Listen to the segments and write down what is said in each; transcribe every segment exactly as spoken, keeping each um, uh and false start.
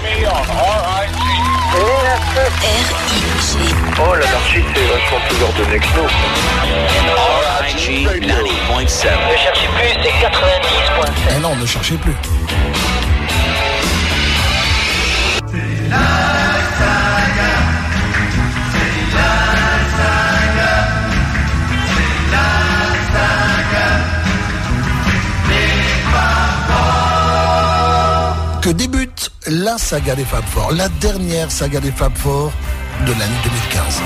Oh, l'anarchie, c'est vachement plus ordonné que nous. R I G quatre-vingt-dix point sept. Ne cherchez plus, c'est quatre-vingt-dix point sept. Eh non, ne cherchez plus. C'est la saga. C'est la saga. C'est la saga. Les Fab Four. Que débute la saga des Fab Four, la dernière saga des Fab Four de l'année deux mille quinze.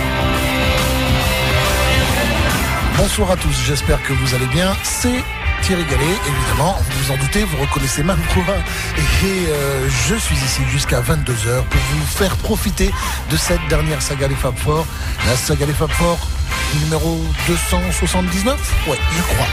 Bonsoir à tous, j'espère que vous allez bien. C'est Thierry Gallet, évidemment, vous vous en doutez, vous reconnaissez ma voix. Et euh, je suis ici jusqu'à vingt-deux heures pour vous faire profiter de cette dernière saga des Fab Four. La saga des Fab Four numéro deux cent soixante-dix-neuf, ouais, je crois.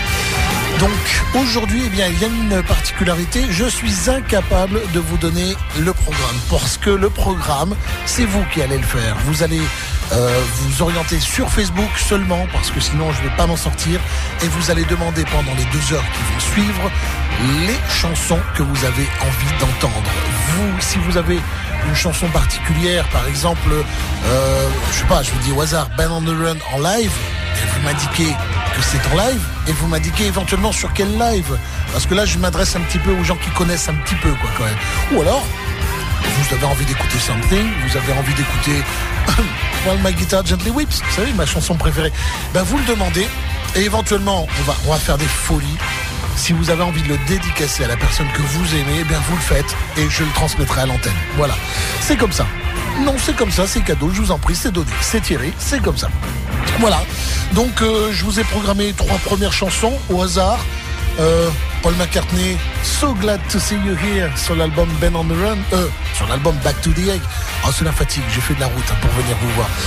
Donc aujourd'hui, eh bien, il y a une particularité, je suis incapable de vous donner le programme, parce que le programme, c'est vous qui allez le faire. Vous allez euh, vous orienter sur Facebook seulement, parce que sinon je ne vais pas m'en sortir, et vous allez demander pendant les deux heures qui vont suivre les chansons que vous avez envie d'entendre. Vous, si vous avez une chanson particulière, par exemple, euh, je sais pas, je vous dis au hasard, Ben on the Run en live, et vous m'indiquez que c'est en live, et vous m'indiquez éventuellement sur quel live, parce que là je m'adresse un petit peu aux gens qui connaissent un petit peu, quoi, quand même. Ou alors, vous avez envie d'écouter Something, vous avez envie d'écouter While My Guitar Gently Weeps, vous savez, ma chanson préférée, ben vous le demandez, et éventuellement on va, on va faire des folies. Si vous avez envie de le dédicacer à la personne que vous aimez, eh bien vous le faites et je le transmettrai à l'antenne. Voilà, c'est comme ça. Non, c'est comme ça, c'est cadeau, je vous en prie, c'est donné, c'est tiré, c'est comme ça. Voilà, donc euh, je vous ai programmé trois premières chansons au hasard. Euh, Paul McCartney, So Glad to See You Here, sur l'album Ben on the Run, euh, sur l'album Back to the Egg. Oh, c'est la fatigue, j'ai fait de la route hein, pour venir vous voir.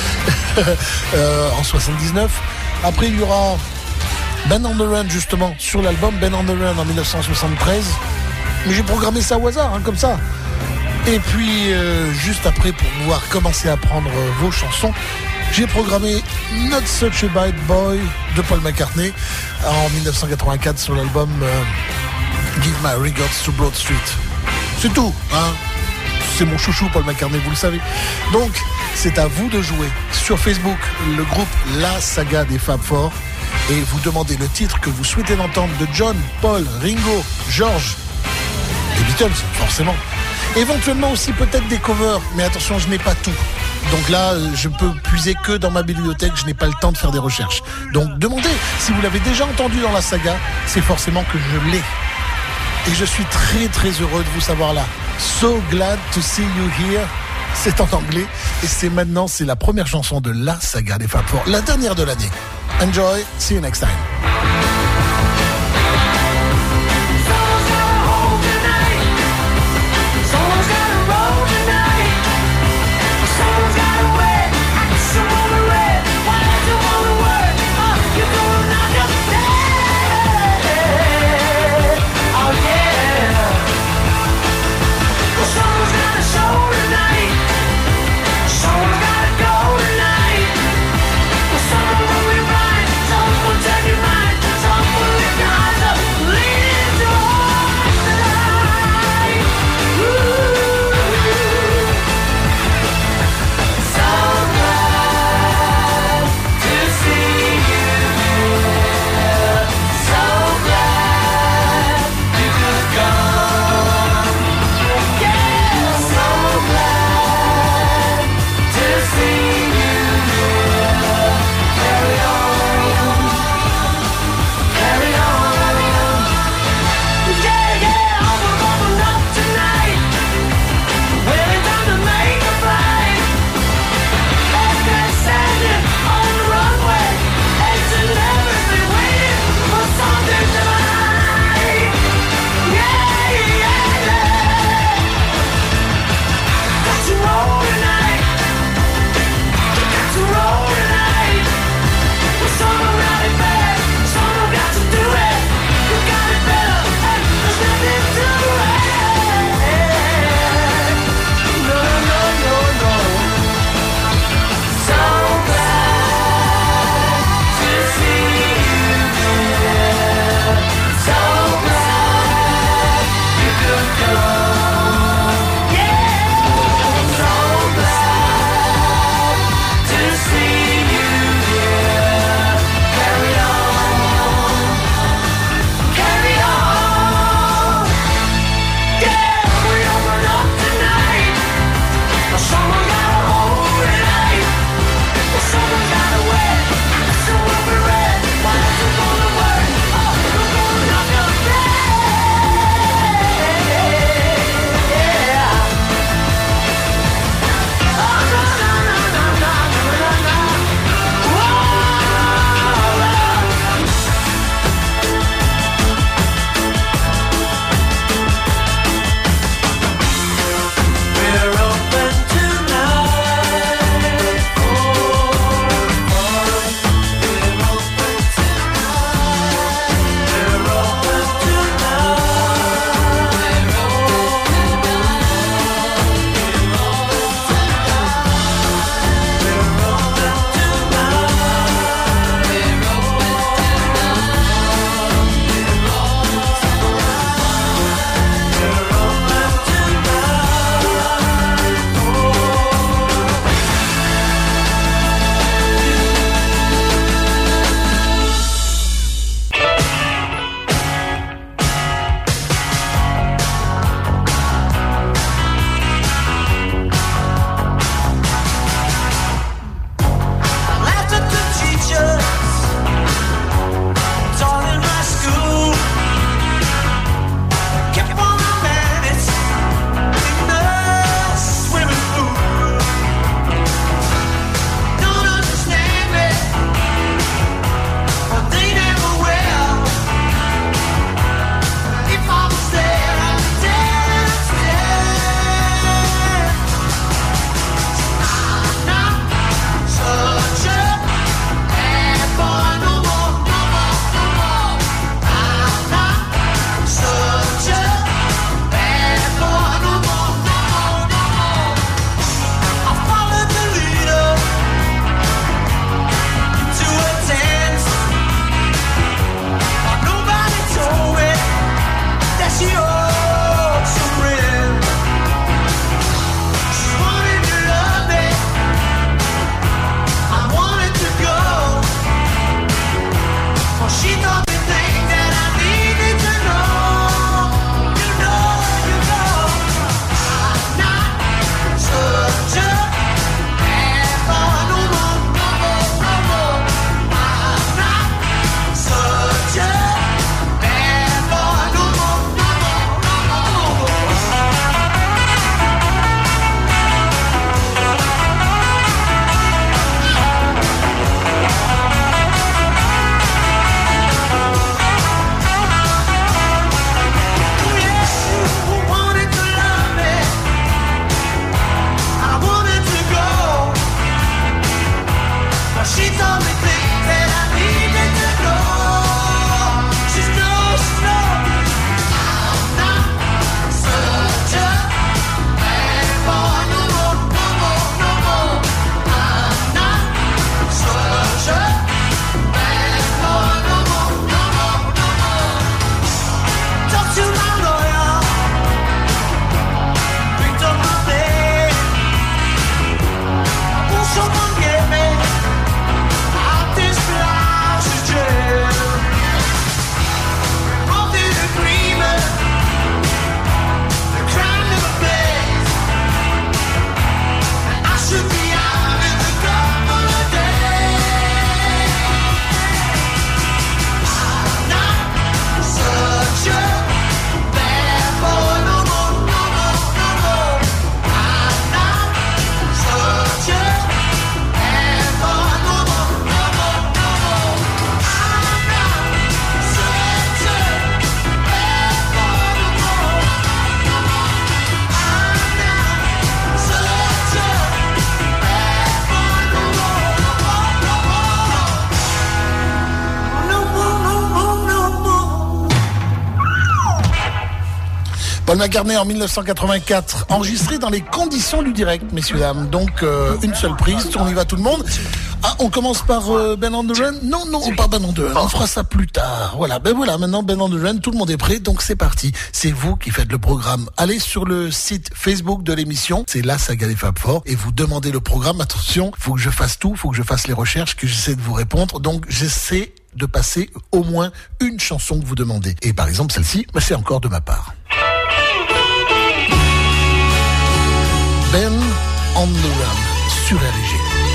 euh, en soixante-dix-neuf. Après, il y aura Ben on the Run, justement, sur l'album Ben on the Run en dix-neuf cent soixante-treize. Mais j'ai programmé ça au hasard, hein, comme ça. Et puis, euh, juste après, pour pouvoir commencer à prendre euh, vos chansons, j'ai programmé Not Such a Bad Boy de Paul McCartney en dix-neuf cent quatre-vingt-quatre sur l'album euh, Give My Regards to Broad Street. C'est tout, hein. C'est mon chouchou Paul McCartney, vous le savez. Donc, c'est à vous de jouer sur Facebook, le groupe La Saga des Fab Four, et vous demandez le titre que vous souhaitez entendre de John, Paul, Ringo, George, les Beatles, forcément. Éventuellement aussi peut-être des covers, mais attention, je n'ai pas tout. Donc là, je peux puiser que dans ma bibliothèque, je n'ai pas le temps de faire des recherches. Donc demandez, si vous l'avez déjà entendu dans la saga, c'est forcément que je l'ai. Et je suis très très heureux de vous savoir là. So glad to see you here. C'est en anglais, et c'est maintenant, c'est la première chanson de la saga des Fab Four, la dernière de l'année. Enjoy, see you next time. Someone will be right, someone will take your mind. Paul McCartney en mille neuf cent quatre-vingt-quatre, enregistré dans les conditions du direct, messieurs dames. Donc euh, une seule prise, on y va tout le monde. Ah, on commence par euh, Ben on the Run. Non, non, pas Ben on the Run. On fera ça plus tard. Voilà, ben voilà, maintenant Ben on the Run, tout le monde est prêt, donc c'est parti. C'est vous qui faites le programme. Allez sur le site Facebook de l'émission, c'est la saga des Fab Four, et vous demandez le programme. Attention, faut que je fasse tout, faut que je fasse les recherches, que j'essaie de vous répondre. Donc j'essaie de passer au moins une chanson que vous demandez. Et par exemple celle-ci, ben, c'est encore de ma part. Ben on the Run sur R G.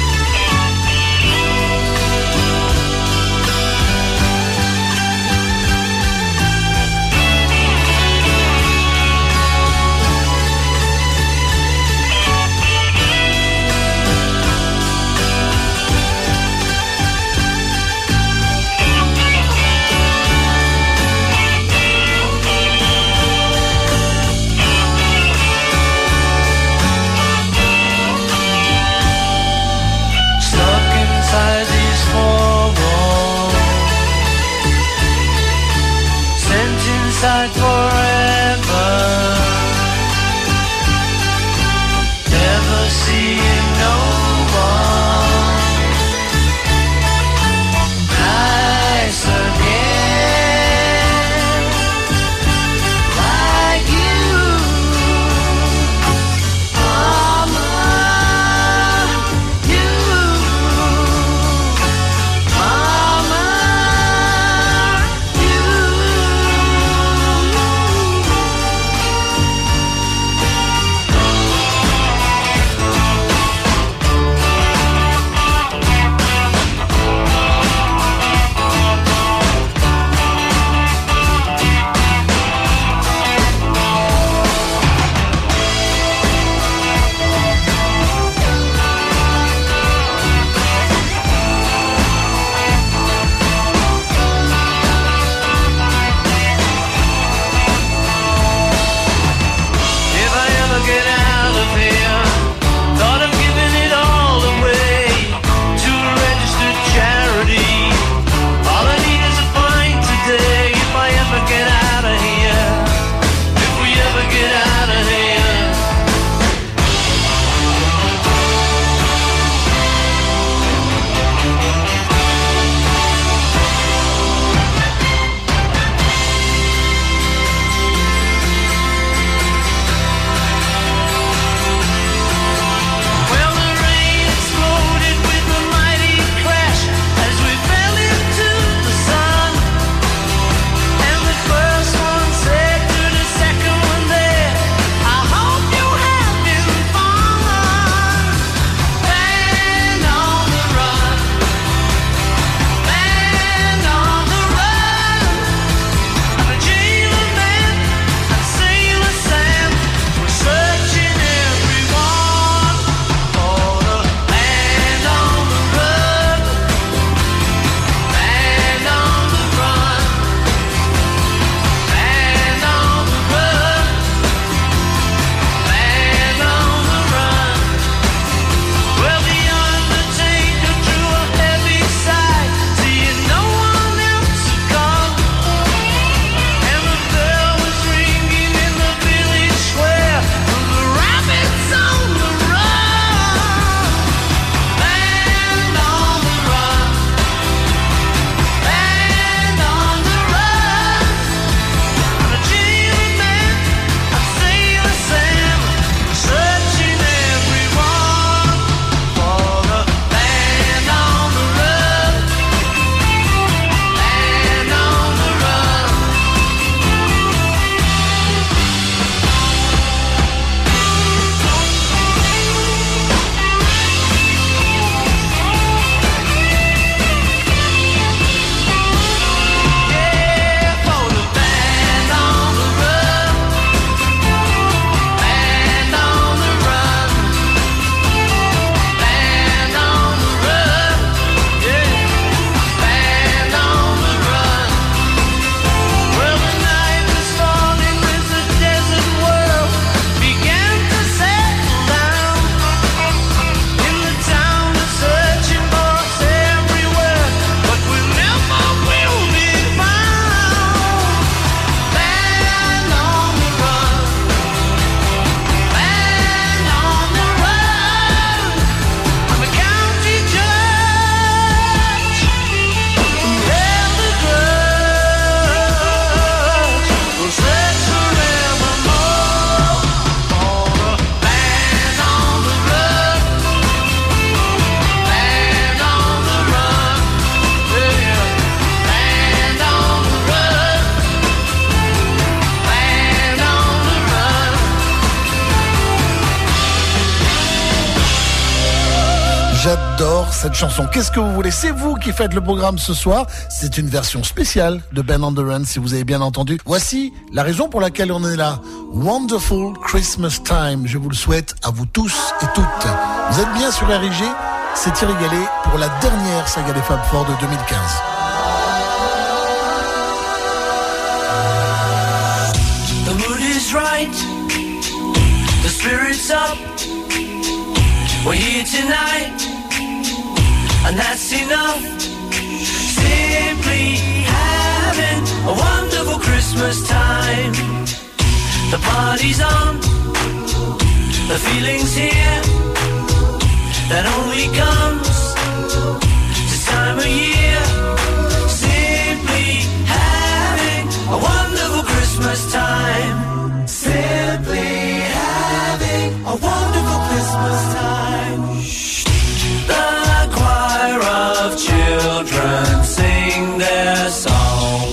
Inside forever, never seeing no one nice again, like you, mama, you, mama, you. J'adore cette chanson. Qu'est-ce que vous voulez? C'est vous qui faites le programme ce soir. C'est une version spéciale de Ben on the Run, si vous avez bien entendu. Voici la raison pour laquelle on est là. Wonderful Christmas Time. Je vous le souhaite à vous tous et toutes. Vous êtes bien sur R I G. C'est Thierry Gallet pour la dernière saga des Fab Four de deux mille quinze. The mood is right. The spirit's up. We're here tonight, and that's enough. Simply having a wonderful Christmas time. The party's on, the feeling's here. That only comes this time of year. Simply having a wonderful Christmas time. Simply having a wonderful Christmas time. The choir of children sing their song.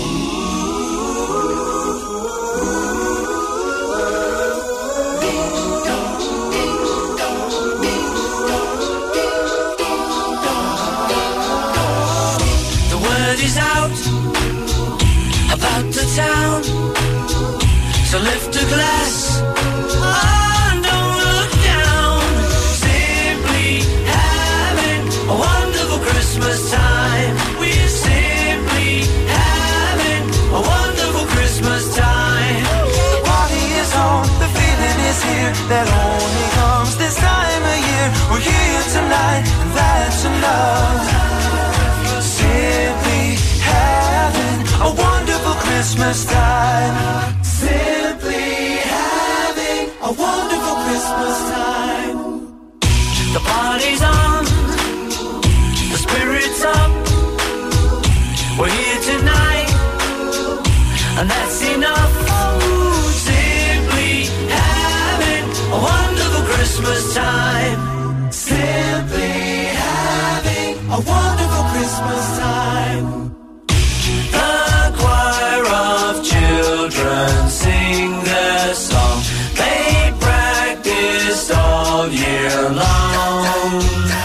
The word is out about the town, so lift a glass. Oh, don't look down. Simply having a wonderful Christmas time. We're simply having a wonderful Christmas time. The party is on, the feeling is here. That only comes this time of year. We're here tonight, and that's enough. Simply having a wonderful Christmas time. Simply having a wonderful Christmas time. The party's on, the spirit's up. We're here tonight, and that's enough. Simply having a wonderful Christmas time. Simply having a wonderful Christmas time. The choir of children sing their song. They practiced all year long.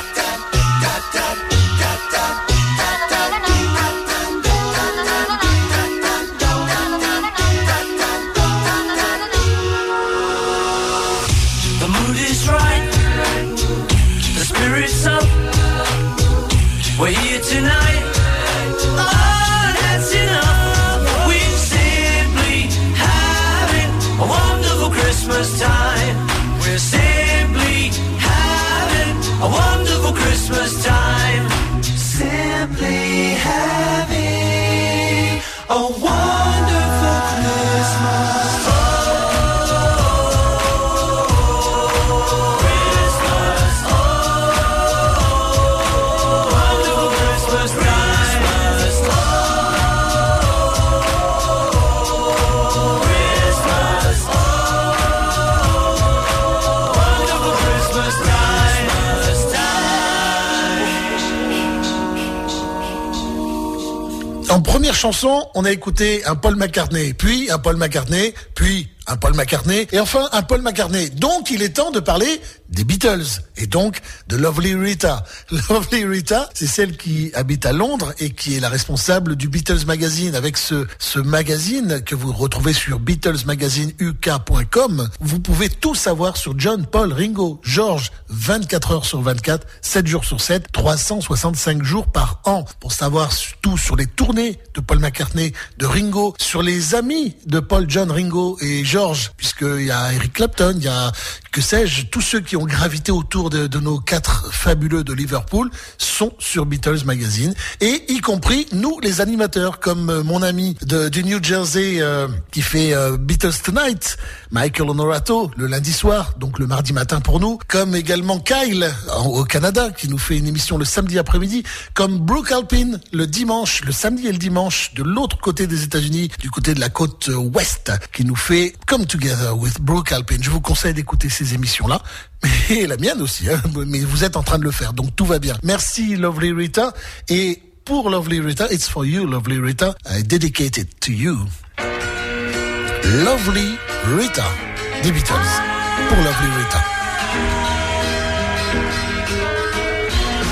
The mood is right, the spirit's up. We're here tonight. Oh, that's enough. We're simply having a wonderful Christmas time. We're simply having a wonderful Christmas time. Simply having a wonderful Christmas time. En première chanson, on a écouté un Paul McCartney, puis un Paul McCartney, puis un Paul McCartney, et enfin un Paul McCartney. Donc il est temps de parler des Beatles, et donc de Lovely Rita. Lovely Rita, c'est celle qui habite à Londres et qui est la responsable du Beatles Magazine. Avec ce, ce magazine que vous retrouvez sur beatles magazine u k point com, vous pouvez tout savoir sur John, Paul, Ringo, George, vingt-quatre heures sur vingt-quatre, sept jours sur sept, trois cent soixante-cinq jours par an. Pour savoir tout sur les tournées de Paul McCartney, de Ringo, sur les amis de Paul, John, Ringo et George, puisqu'il y a Eric Clapton, il y a, que sais-je, tous ceux qui ont gravité autour de, de nos quatre fabuleux de Liverpool sont sur Beatles Magazine, et y compris nous, les animateurs, comme mon ami de, du New Jersey euh, qui fait euh, Beatles Tonight, Michael Honorato, le lundi soir, donc le mardi matin pour nous, comme également Kyle en, au Canada, qui nous fait une émission le samedi après-midi, comme Brooke Alpin le dimanche, le samedi et le dimanche, de l'autre côté des États-Unis, du côté de la côte ouest, qui nous fait Come Together with Brooke Alpin. Je vous conseille d'écouter ces émissions-là, et la mienne aussi, hein, mais vous êtes en train de le faire, donc tout va bien. Merci Lovely Rita, et pour Lovely Rita, it's for you Lovely Rita, I dedicate it to you. Lovely Rita, des Beatles, pour Lovely Rita.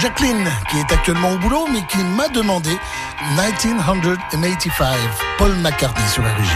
Jacqueline, qui est actuellement au boulot, mais qui m'a demandé dix-neuf quatre-vingt-quinze, Paul McCartney sur R G.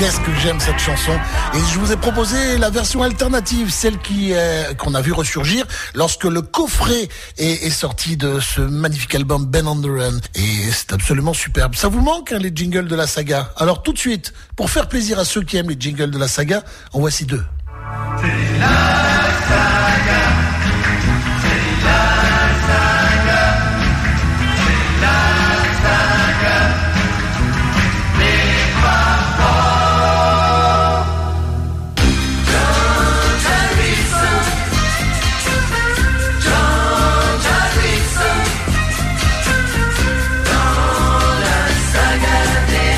qu'est-ce que j'aime cette chanson. Et je vous ai proposé la version alternative, celle qui est, qu'on a vu ressurgir lorsque le coffret est, est sorti de ce magnifique album Ben on the Run. Et c'est absolument superbe. Ça vous manque, hein, les jingles de la saga? Alors tout de suite, pour faire plaisir à ceux qui aiment les jingles de la saga, en voici deux. C'est la saga. C'est la saga. C'est la saga. Les papas. John Harrison. John Harrison. Dans la saga des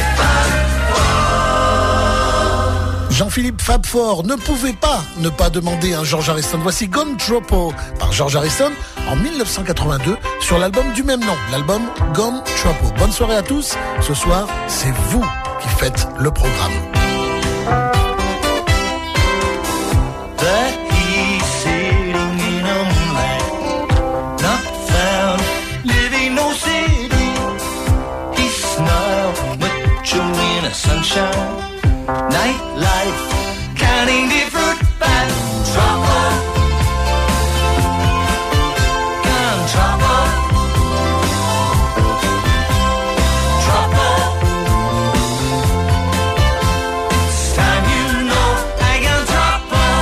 papas. Jean-Philippe Fabfort ne pouvait pas ne pas demander un George Harrison. Voici Gone Tropo par George Harrison en dix-neuf cent quatre-vingt-deux sur l'album du même nom, l'album Gone Tropo. Bonne soirée à tous. Ce soir, c'est vous qui faites le programme. There he's sitting in a moonlight, not found, living no city. He smiled, macho in a sunshine. Nightlife, counting the fruit bat, trouble, gun trouble, trouble. It's time you know I got trouble.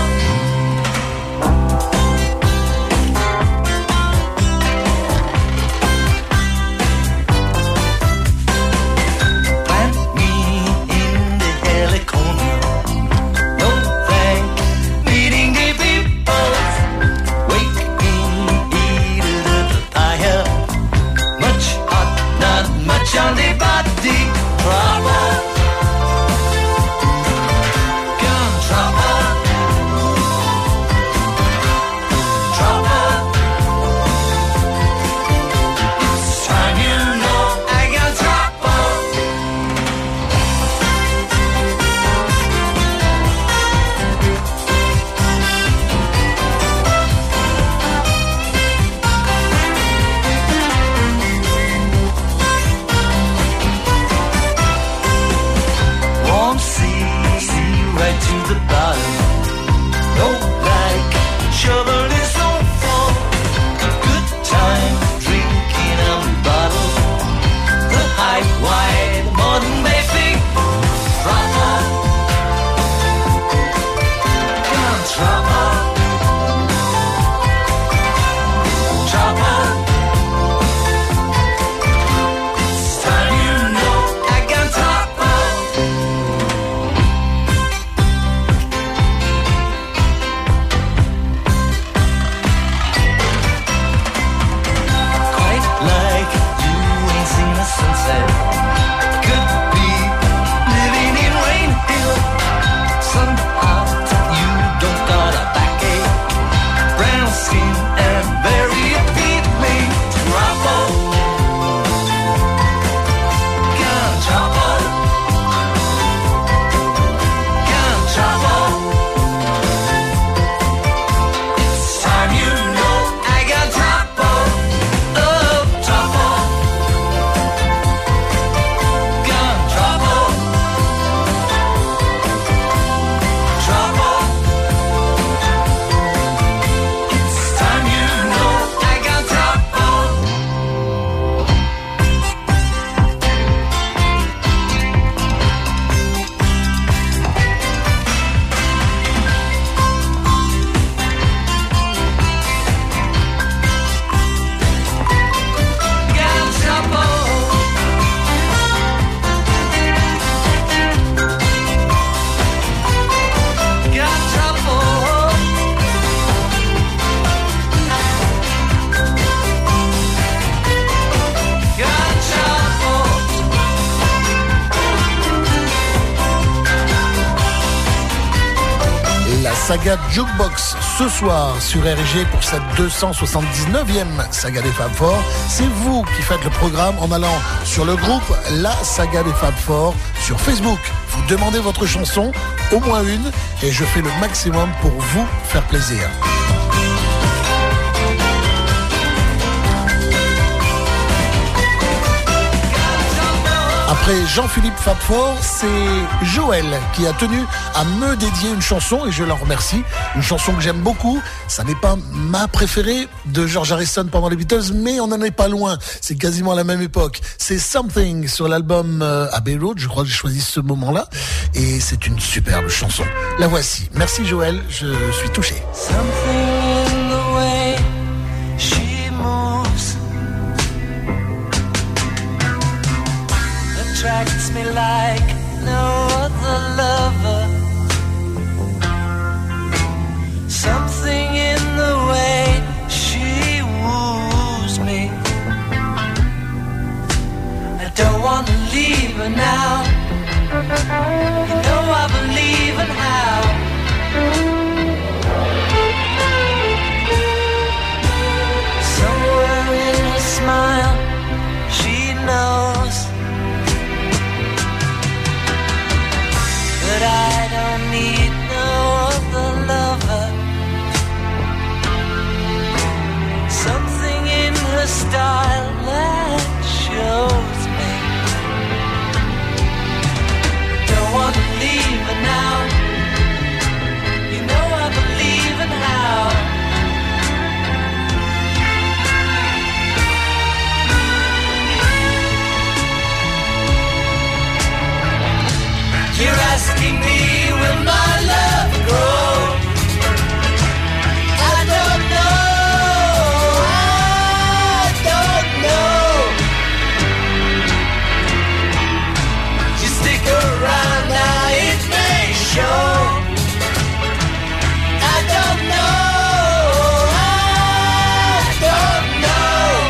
Plant me in the helicopter. No thank meeting the people. Wake me, eat the papaya. Much hot, not much on the body. Trouble, gun trouble, trouble. It's time you know I got trouble. Warm sea, sea right to the bottom. No like shovel is so full. Good time drinking on the bottle. The high wide modern baby. Trouble, gun trouble, trouble. It's time you know I got trouble. Quite like you ain't seen a sunset. Could be living in Rain Hill. Somehow you don't got a backache. Brown skin and very appealing. Trouble, gun trouble, gun trouble. It's time you know I got trouble. Oh, trouble, gun trouble, trouble. It's time you know I got trouble. Got trouble. Got trouble. Got trouble. La saga Jukebox ce soir sur R G pour cette deux cent soixante-dix-neuvième saga des Fab Four. C'est vous qui faites le programme en allant sur le groupe La Saga des Fab Four sur Facebook. Vous demandez votre chanson, au moins une, et je fais le maximum pour vous faire plaisir. Après Jean-Philippe Fabfort, c'est Joël qui a tenu à me dédier une chanson et je l'en remercie. Une chanson que j'aime beaucoup. Ça n'est pas ma préférée de George Harrison pendant les Beatles, mais on n'en est pas loin. C'est quasiment à la même époque. C'est Something sur l'album euh, Abbey Road. Je crois que j'ai choisi ce moment-là et c'est une superbe chanson. La voici. Merci Joël, je suis touché. Something in the way she moves attracts me like no other lover. Something in the way she woos me. I don't want to leave her now. You know I believe in how. Somewhere in her smile, she knows that I don't need no other lover. Something in her style that shows me. Don't want to leave her now. You know I believe in how. You're asking me, will my love grow? I don't know, I don't know. Just stick around now, it may show. I don't know, I don't know.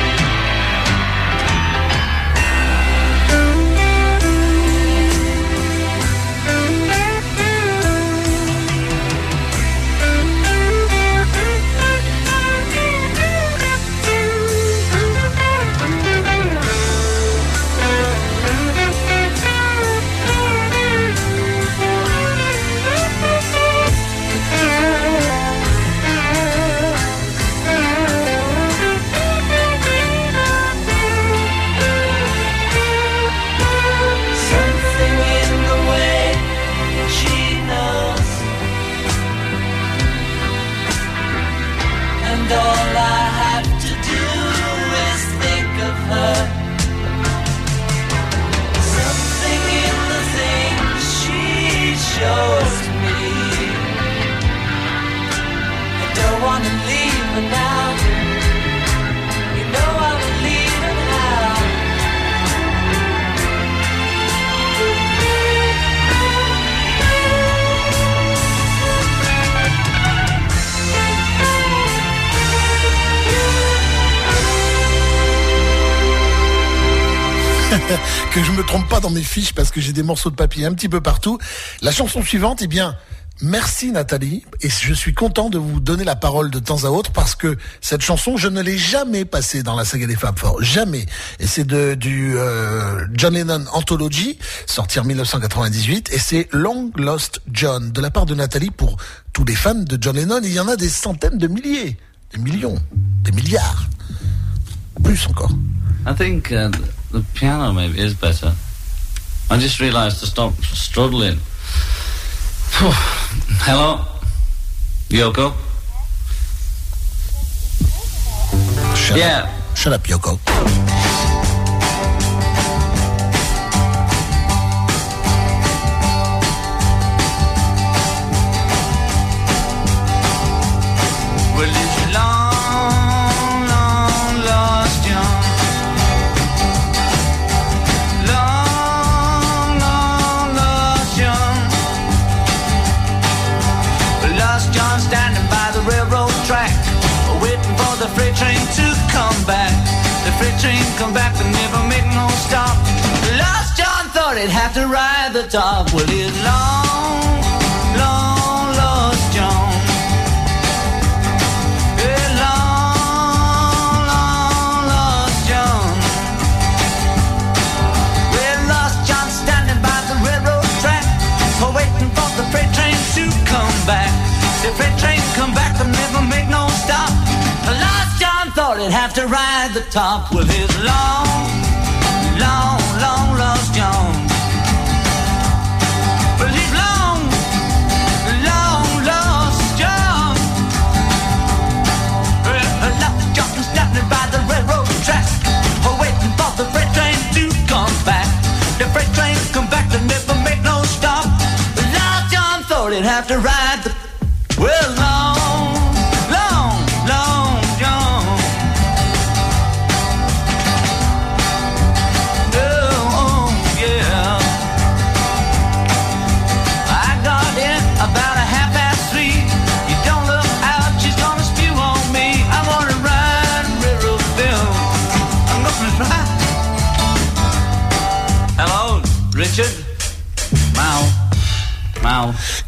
Something in the way she knows, and all I have to do is think of her. Something in the things she shows me. I don't want to leave her now. You know I believe in how. Que je me trompe pas dans mes fiches parce que j'ai des morceaux de papier un petit peu partout. La chanson suivante, eh bien, merci Nathalie, et je suis content de vous donner la parole de temps à autre parce que cette chanson, je ne l'ai jamais passée dans la saga des Fab Four, jamais. Et c'est de du euh, John Lennon Anthology, sorti en dix-neuf cent quatre-vingt-dix-huit, et c'est Long Lost John de la part de Nathalie pour tous les fans de John Lennon. Il y en a des centaines de milliers, des millions, des milliards, plus encore. I think uh, the piano maybe is better. I just realised to stop struggling. Hello, Yoko. Shut yeah. Up. Shut up, Yoko. Well, it's long, long lost John. Long, long lost John. Lost John standing by the railroad track, waiting for the freight train to come back. The freight train come back but never make no stop. Lost John thought he'd have to ride the top. Well, it's long, long lost John. The freight train come back but never make no stop. Lost John thought he'd have to ride the top. Well, his long, long, long lost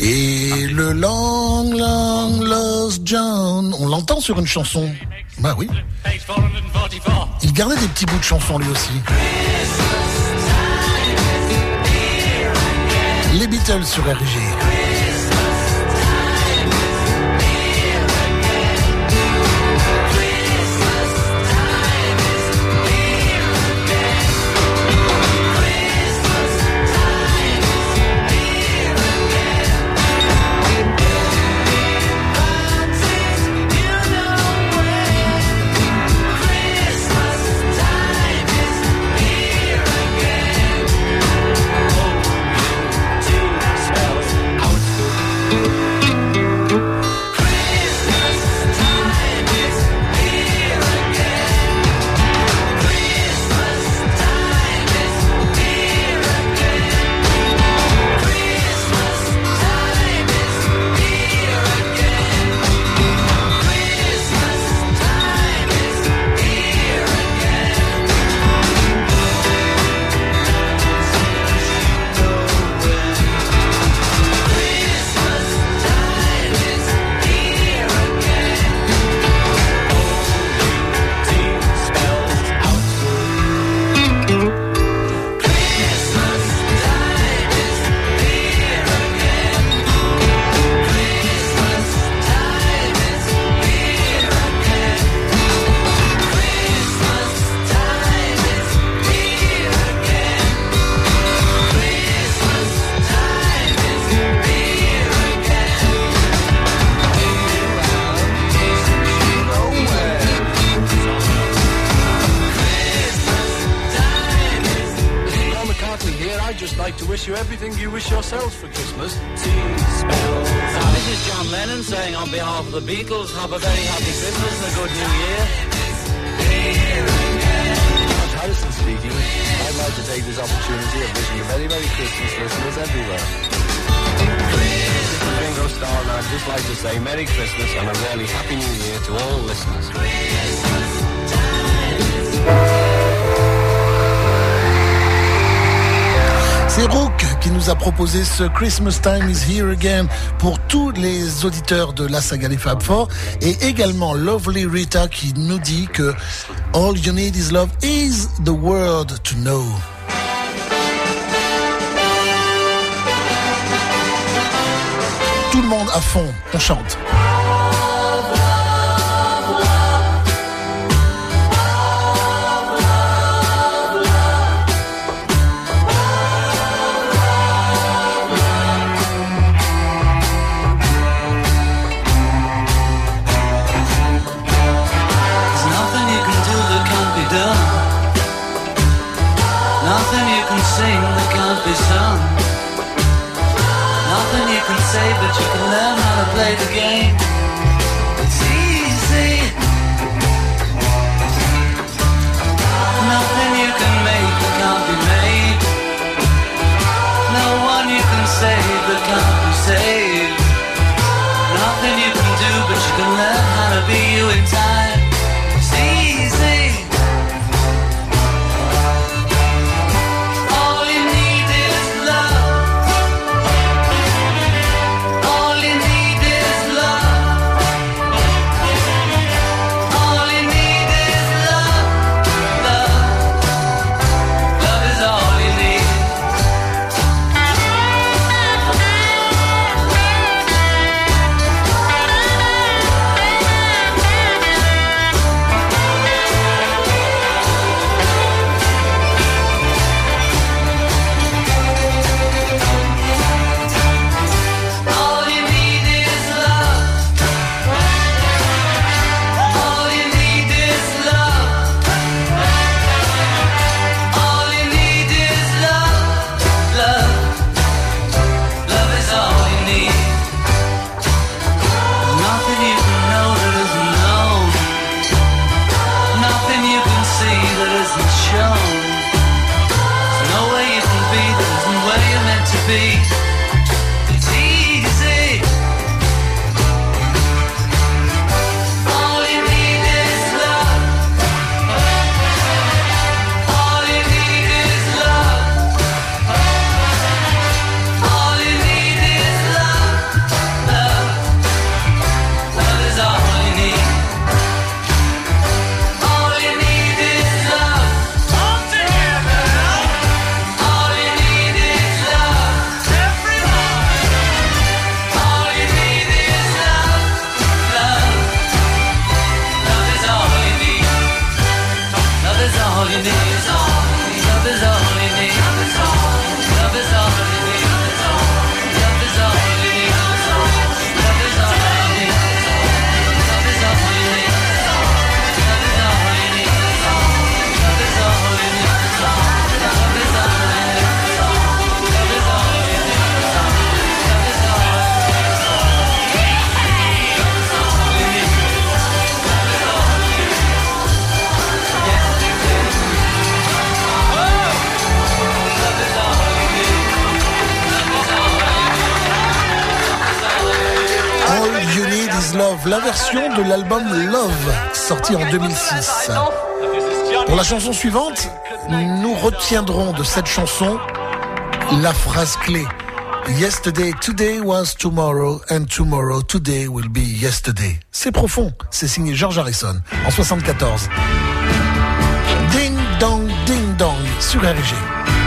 Et le Long Long Lost John, on l'entend sur une chanson. Bah oui. Il gardait des petits bouts de chansons lui aussi. Les Beatles sur R G. The Beatles, have a very happy Christmas and a good New Year. George Harrison speaking. I'd like to take this opportunity of wishing a very Merry Christmas listeners everywhere. This is Ringo Starr, and I'd just like to say Merry Christmas and a really Happy New Year to all listeners. C'est Rook qui nous a proposé ce Christmas Time is Here Again pour tous les auditeurs de la saga des Fab Four, et également Lovely Rita qui nous dit que All You Need Is Love is the word to know. Tout le monde à fond, on chante. Sing that can't be sung. Nothing you can say, but you can learn how to play the game. It's easy. Nothing you can make that can't be made. No one you can save that can't be saved. Nothing you can do, but you can learn how to be you in time. It's easy. All you need is love. Love, la version de l'album Love, sorti en deux mille six. Pour la chanson suivante, nous retiendrons de cette chanson la phrase clé. Yesterday, today was tomorrow, and tomorrow, today will be yesterday. C'est profond, c'est signé George Harrison, en soixante-quatorze. Ding dong, ding dong, sur R G.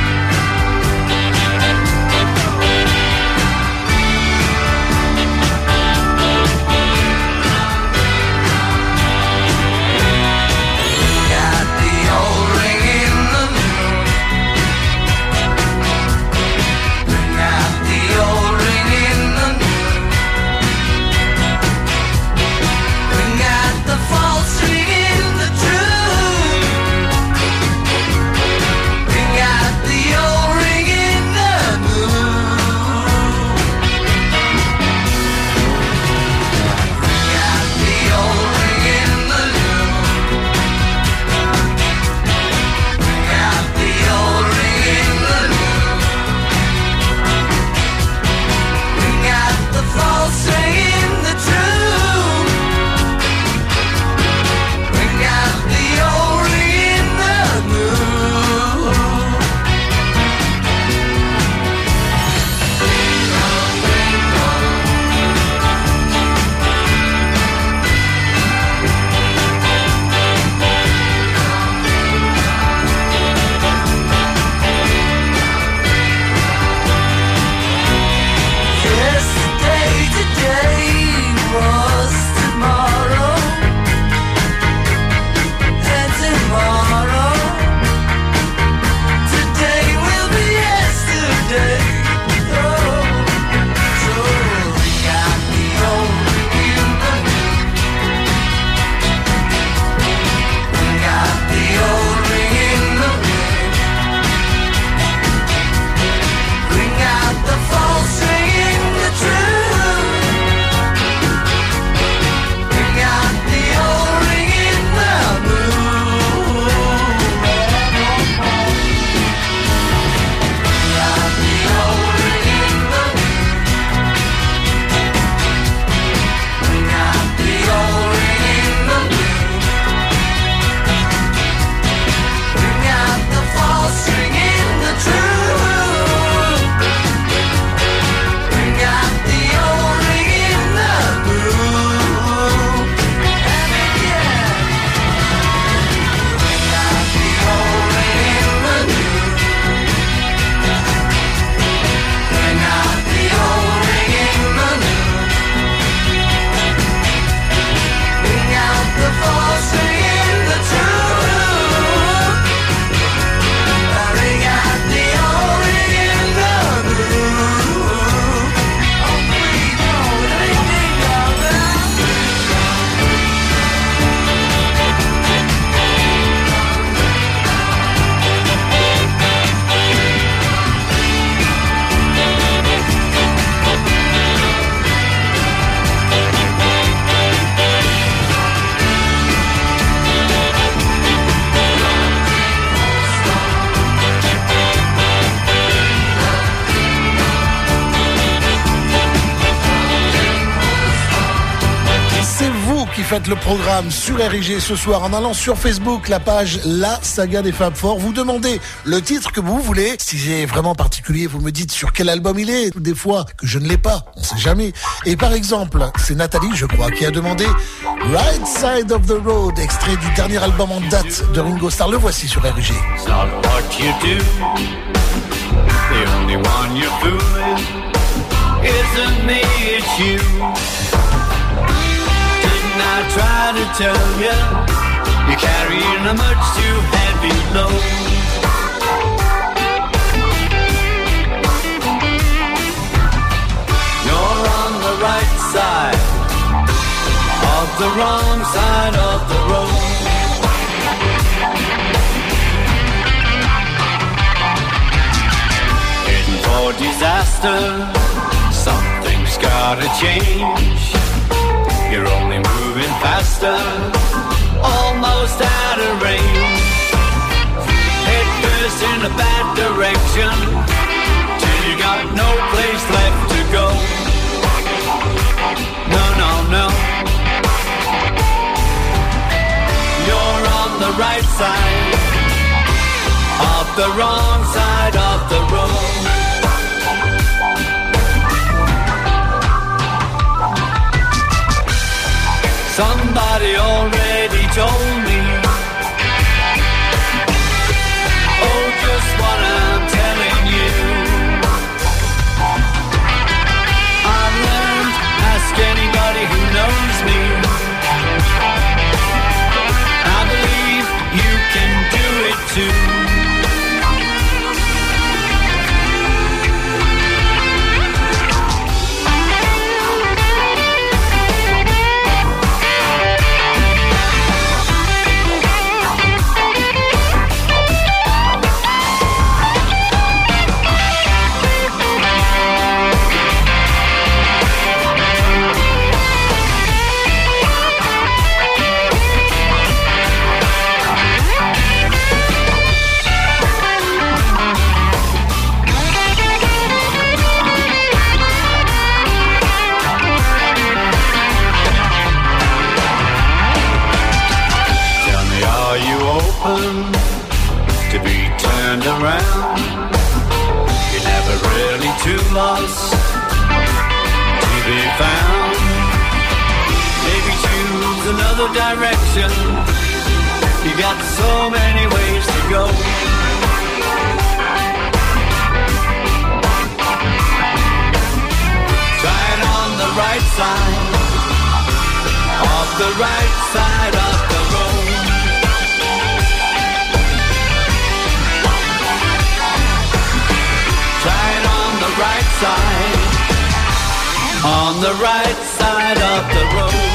Faites le programme sur R G ce soir en allant sur Facebook, la page La Saga des Fab Four. Vous demandez le titre que vous voulez. Si c'est vraiment particulier, vous me dites sur quel album il est. Des fois que je ne l'ai pas, on sait jamais. Et par exemple, c'est Nathalie, je crois, qui a demandé Right Side of the Road, extrait du dernier album en date de Ringo Starr. Le voici sur R G. It's not what you do, the only one you're fooling isn't me, it's you. I try to tell you, you're carrying a much too heavy load. You're on the right side of the wrong side of the road. Heading for disaster, something's gotta change. You're only moving faster, almost out of range. Head first in a bad direction, till you got no place left to go. No, no, no, the right side of the wrong side of the road. Somebody already told me, oh, just what I'm telling you. I've learned, ask anybody who knows me. I believe you can do it too. To be turned around, you're never really too lost to be found. Maybe choose another direction, you got so many ways to go. Try it on the right side of the right side of the road. Right side, on the right side of the road.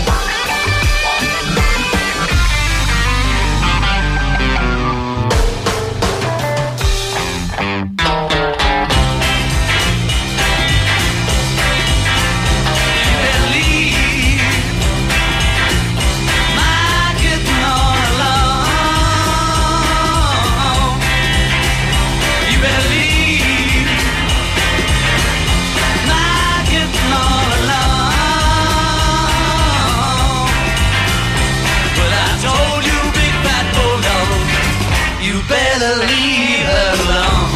Better leave her alone.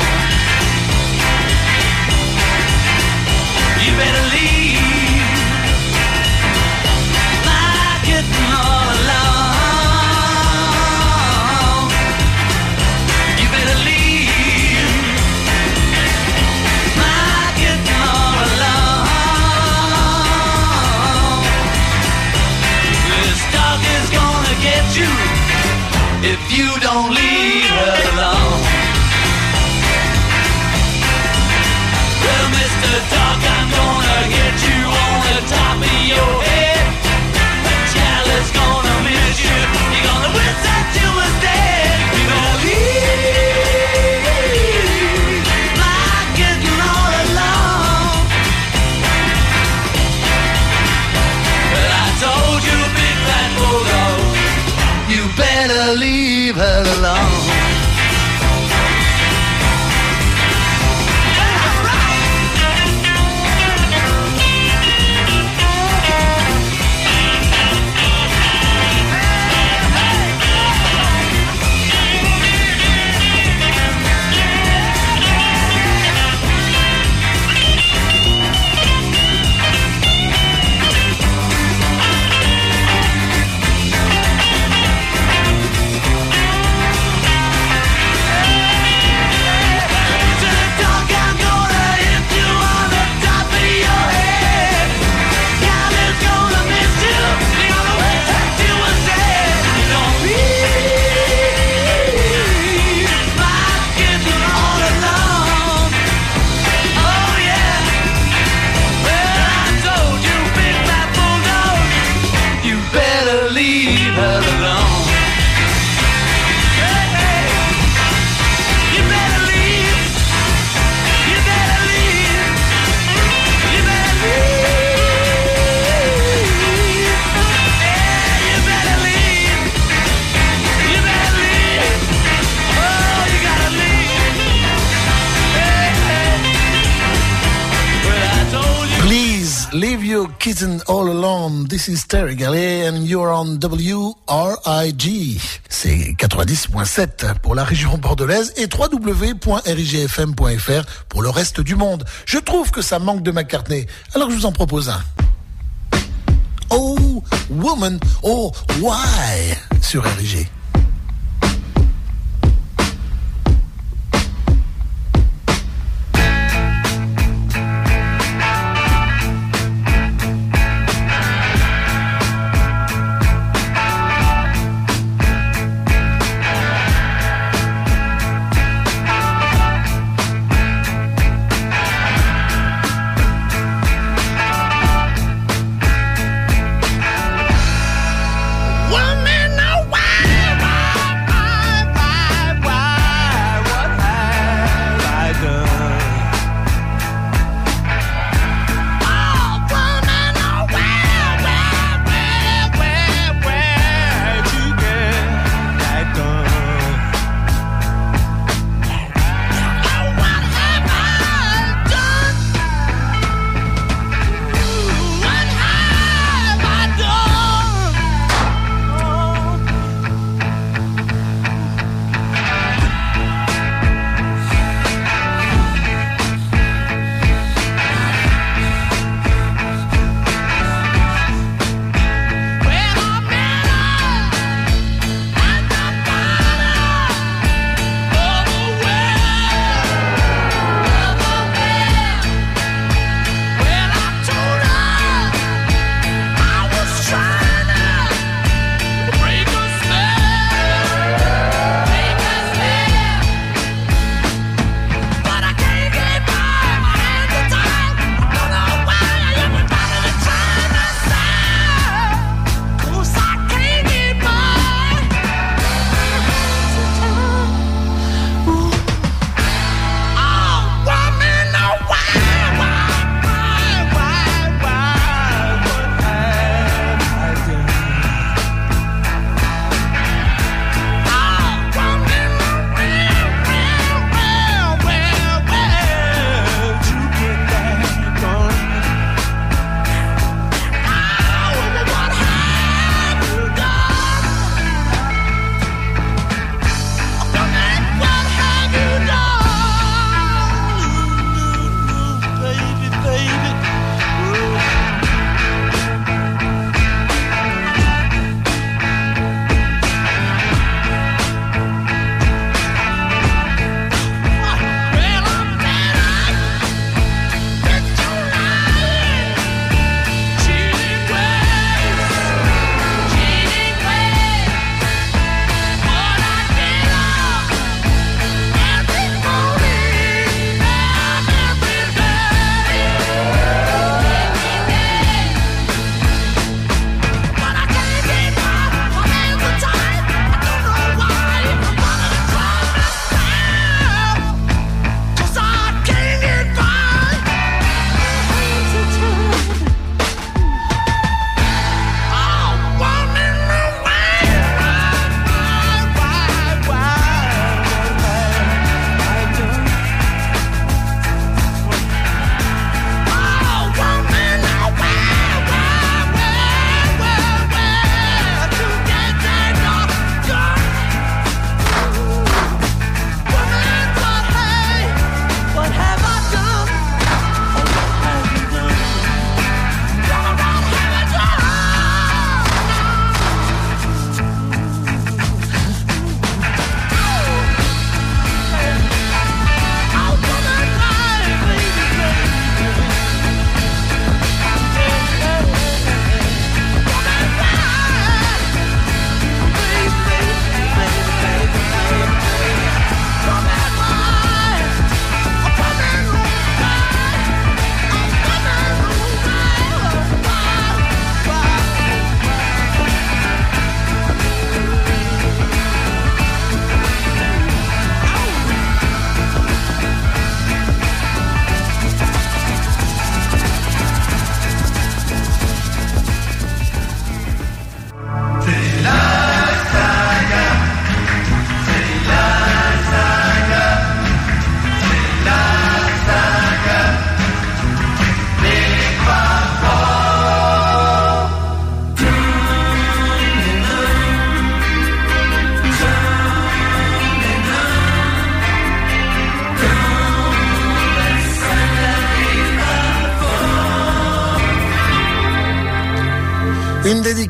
You better leave my kitten all alone. You better leave my kitten all alone. This dog is gonna get you if you don't leave her alone. Well, Mister Dog, I'm gonna get you on the top of your head. The child is gonna miss you. You're gonna wish that you was dead. You better leave my kitten all alone. Well, I told you, big fat bulldog, you better leave her alone. You Kitten All Alone. This is Terry Galley and you're on W R I G. C'est quatre-vingt-dix point sept pour la région bordelaise et w w w point r i g f m point f r pour le reste du monde. Je trouve que ça manque de McCartney, alors je vous en propose un. Oh, woman, oh, why sur R I G.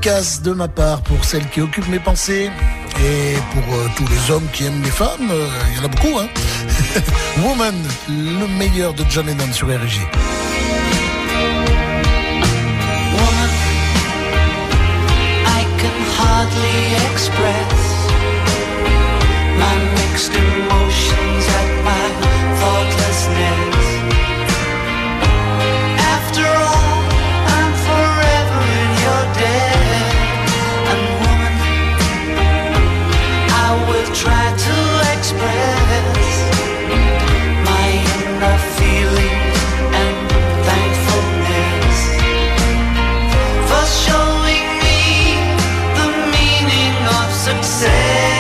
dédicace de ma part pour celle qui occupe mes pensées et pour euh, tous les hommes qui aiment les femmes. Il euh, y en a beaucoup, hein. Woman, le meilleur de John Lennon sur R J. Woman, I can hardly express my mixed emotions at my thoughtlessness. After all, I'm forever in your debt. And woman, I will try to express my inner feelings and thankfulness for showing me the meaning of success.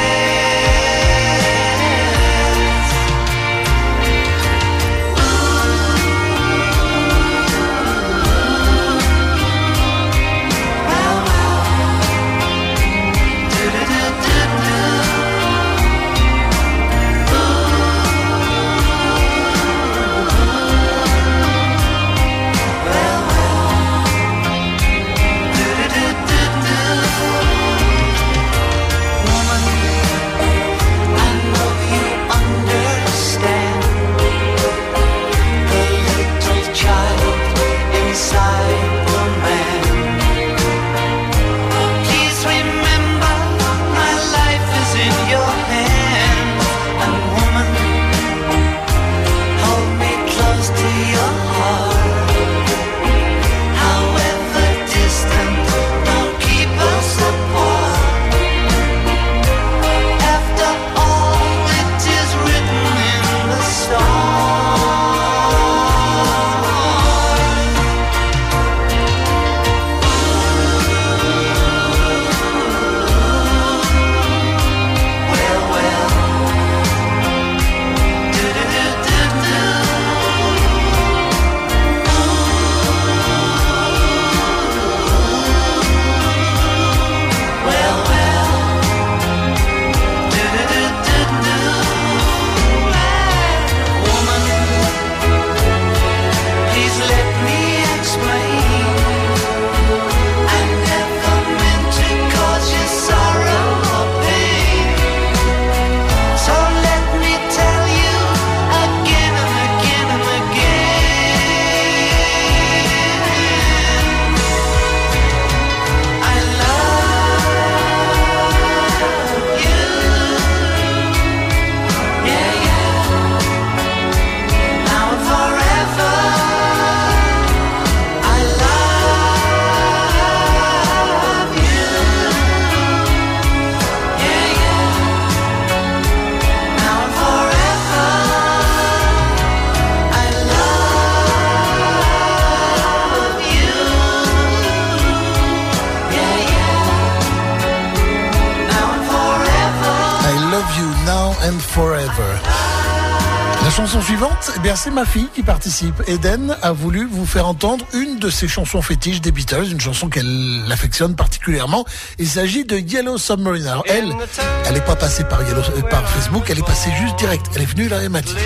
La chanson suivante, eh bien, c'est ma fille qui participe. Eden a voulu vous faire entendre une de ses chansons fétiches des Beatles, une chanson qu'elle affectionne particulièrement. Il s'agit de Yellow Submarine. Alors elle, elle n'est pas passée par, Yellow, euh, par Facebook, elle est passée juste direct. Elle est venue là et m'a dit.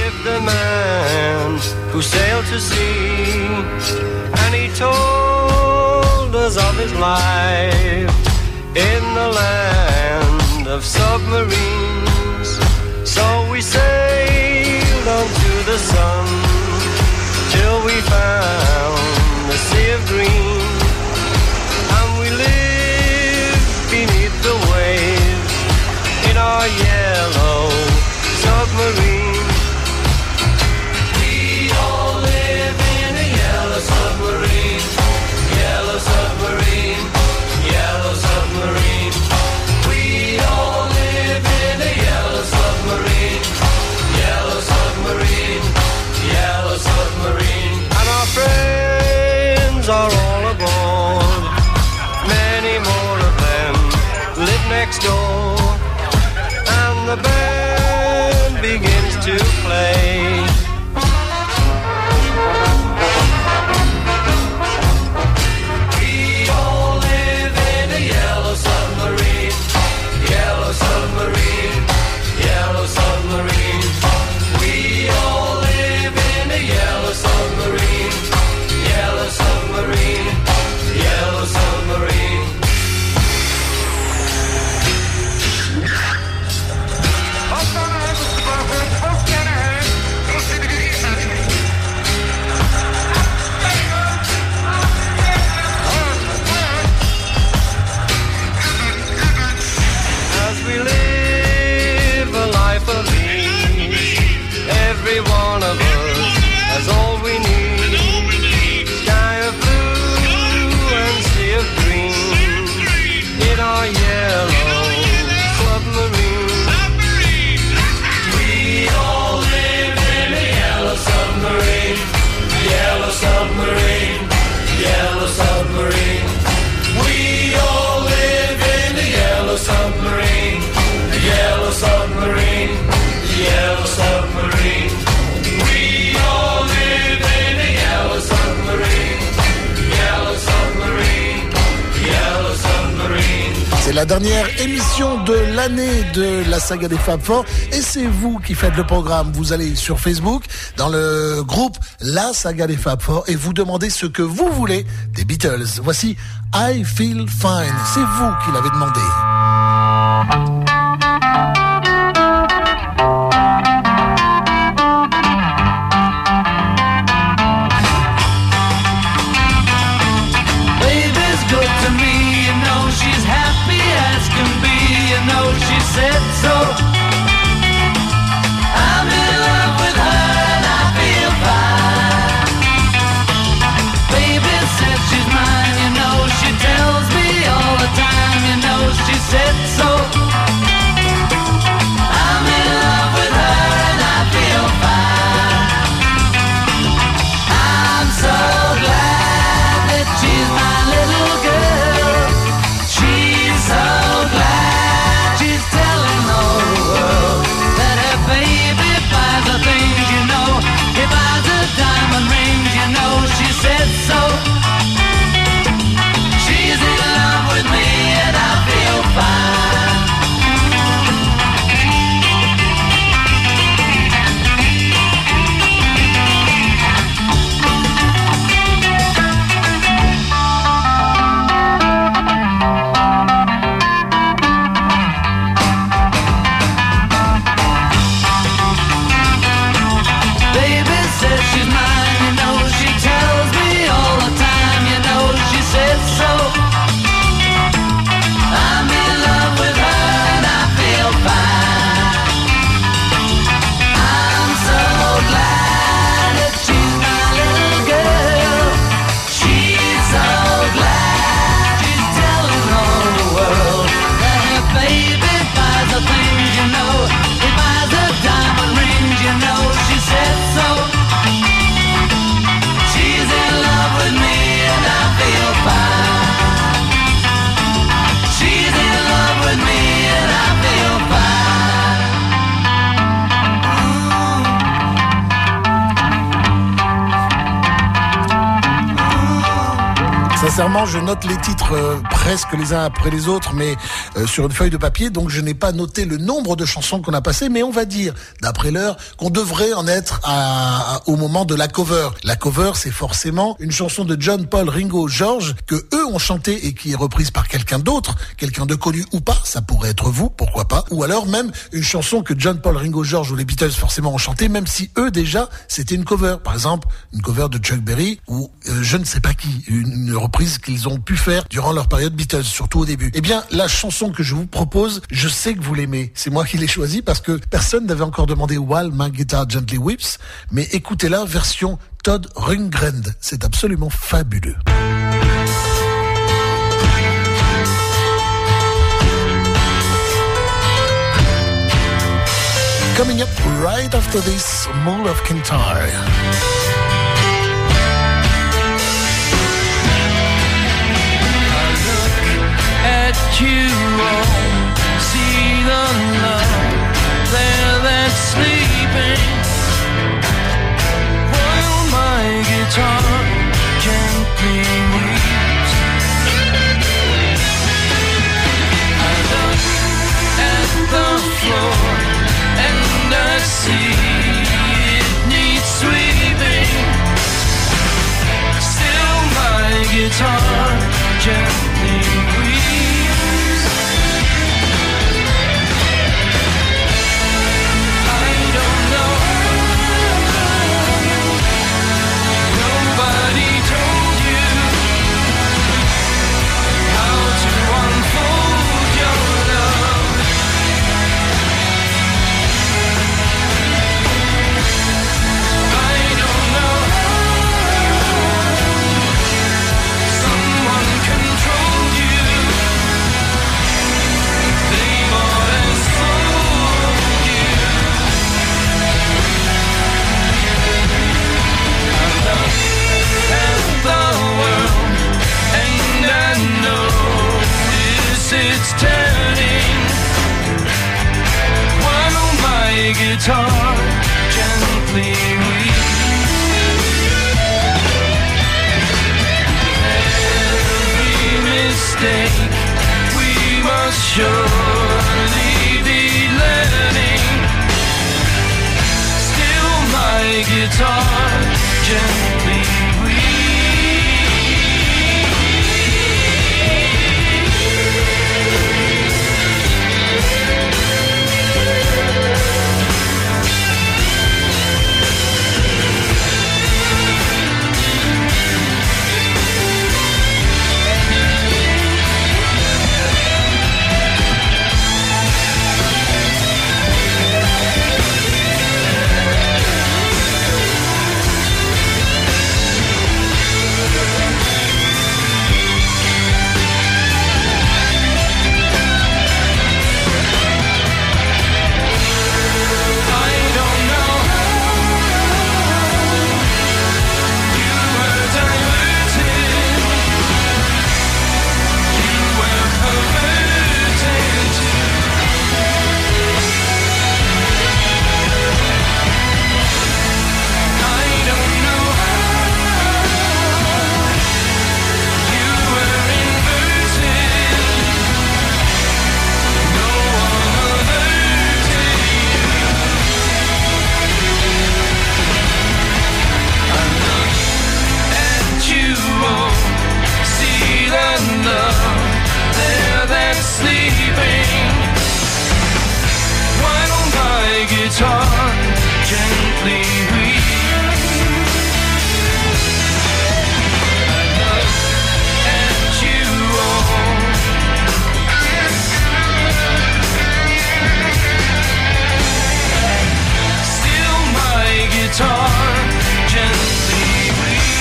So we sailed on to the sun till we found the sea of green, and we lived beneath the waves in our yellow submarine. We all live in a yellow submarine, yellow submarine, yellow submarine. We all live in a yellow submarine, yellow submarine, yellow submarine. And our friends are all aboard, many more of them live next door, and the band begins to play. We all live in a yellow submarine, yellow submarine, yellow submarine. We all live in a yellow submarine, yellow submarine, yellow submarine. dernière émission de l'année de la saga des Fab Four. Et c'est vous qui faites le programme. Vous allez sur Facebook, dans le groupe La Saga des Fab Four, et vous demandez ce que vous voulez des Beatles. Voici I Feel Fine. C'est vous qui l'avez demandé. Said so. I'm in love with her and I feel fine. Baby said she's mine, you know she tells me all the time, you know she said so. I'm in love with her and I feel fine. I'm so glad that she's my little girl. She's so glad. The things you know, he buys a diamond rings, you know she said so. She's in love with me and I feel fine. Sincèrement, je note les titres euh, presque les uns après les autres, mais euh, sur une feuille de papier, donc je n'ai pas noté le nombre de chansons qu'on a passées, mais on va dire, d'après l'heure, qu'on devrait en être à, à, au moment de la cover. La cover, c'est forcément une chanson de John, Paul, Ringo, George, que eux ont chanté et qui est reprise par quelqu'un d'autre, quelqu'un de connu ou pas, ça pourrait être vous, pourquoi pas, ou alors même une chanson que John, Paul, Ringo, George ou les Beatles forcément ont chanté, même si eux déjà, c'était une cover. Par exemple, une cover de Chuck Berry ou euh, je ne sais pas qui, une, une reprise qu'ils ont pu faire durant leur période Beatles, surtout au début. Eh bien, la chanson que je vous propose, je sais que vous l'aimez. C'est moi qui l'ai choisie parce que personne n'avait encore demandé While My Guitar Gently Weeps, mais écoutez-la version Todd Rundgren. C'est absolument fabuleux. Coming up right after this, Mull of Kintyre. At you all, see the love there that's sleeping, while my guitar gently weeps. I look at the floor and I see it needs sweeping. Still my guitar gently weeps. It's turning while my guitar gently weeps. Every mistake we must surely be learning. Still my guitar gently guitar gently weeps. I look at you all. Still my guitar gently weeps.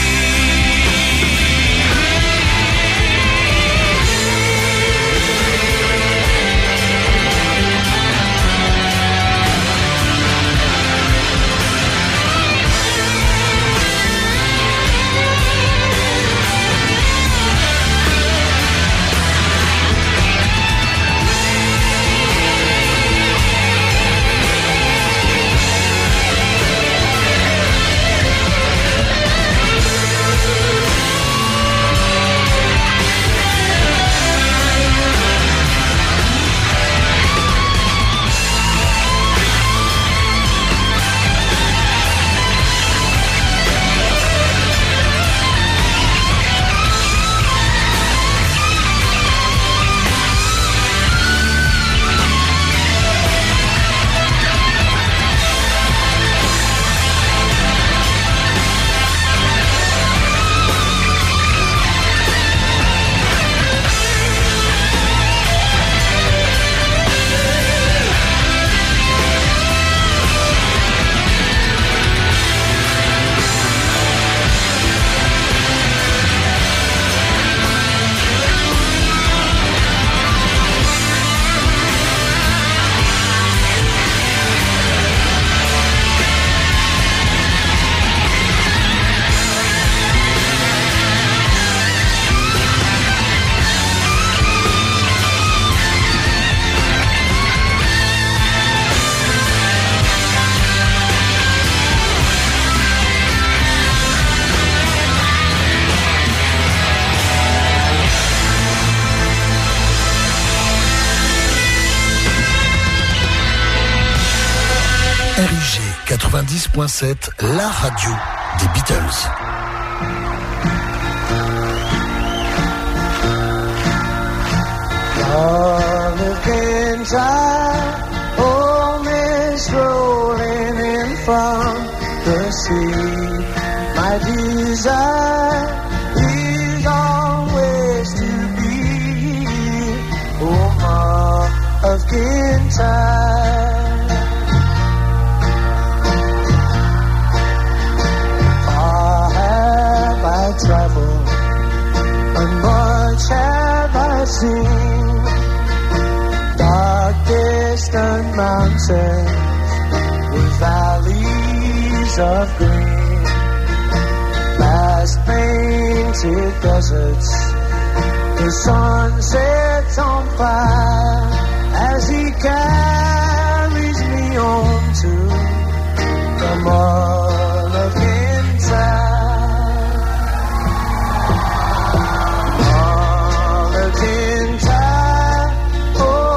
quatre-vingt-dix point sept, la radio des Beatles. Love again, child, home is rolling in from the sea. My desire is always to be home of Kintyre. Travel, and much have I seen. Dark distant mountains with valleys of green, vast painted deserts. The sun sets on fire as he carries me on to the mall of Kintyre. Kintyre, oh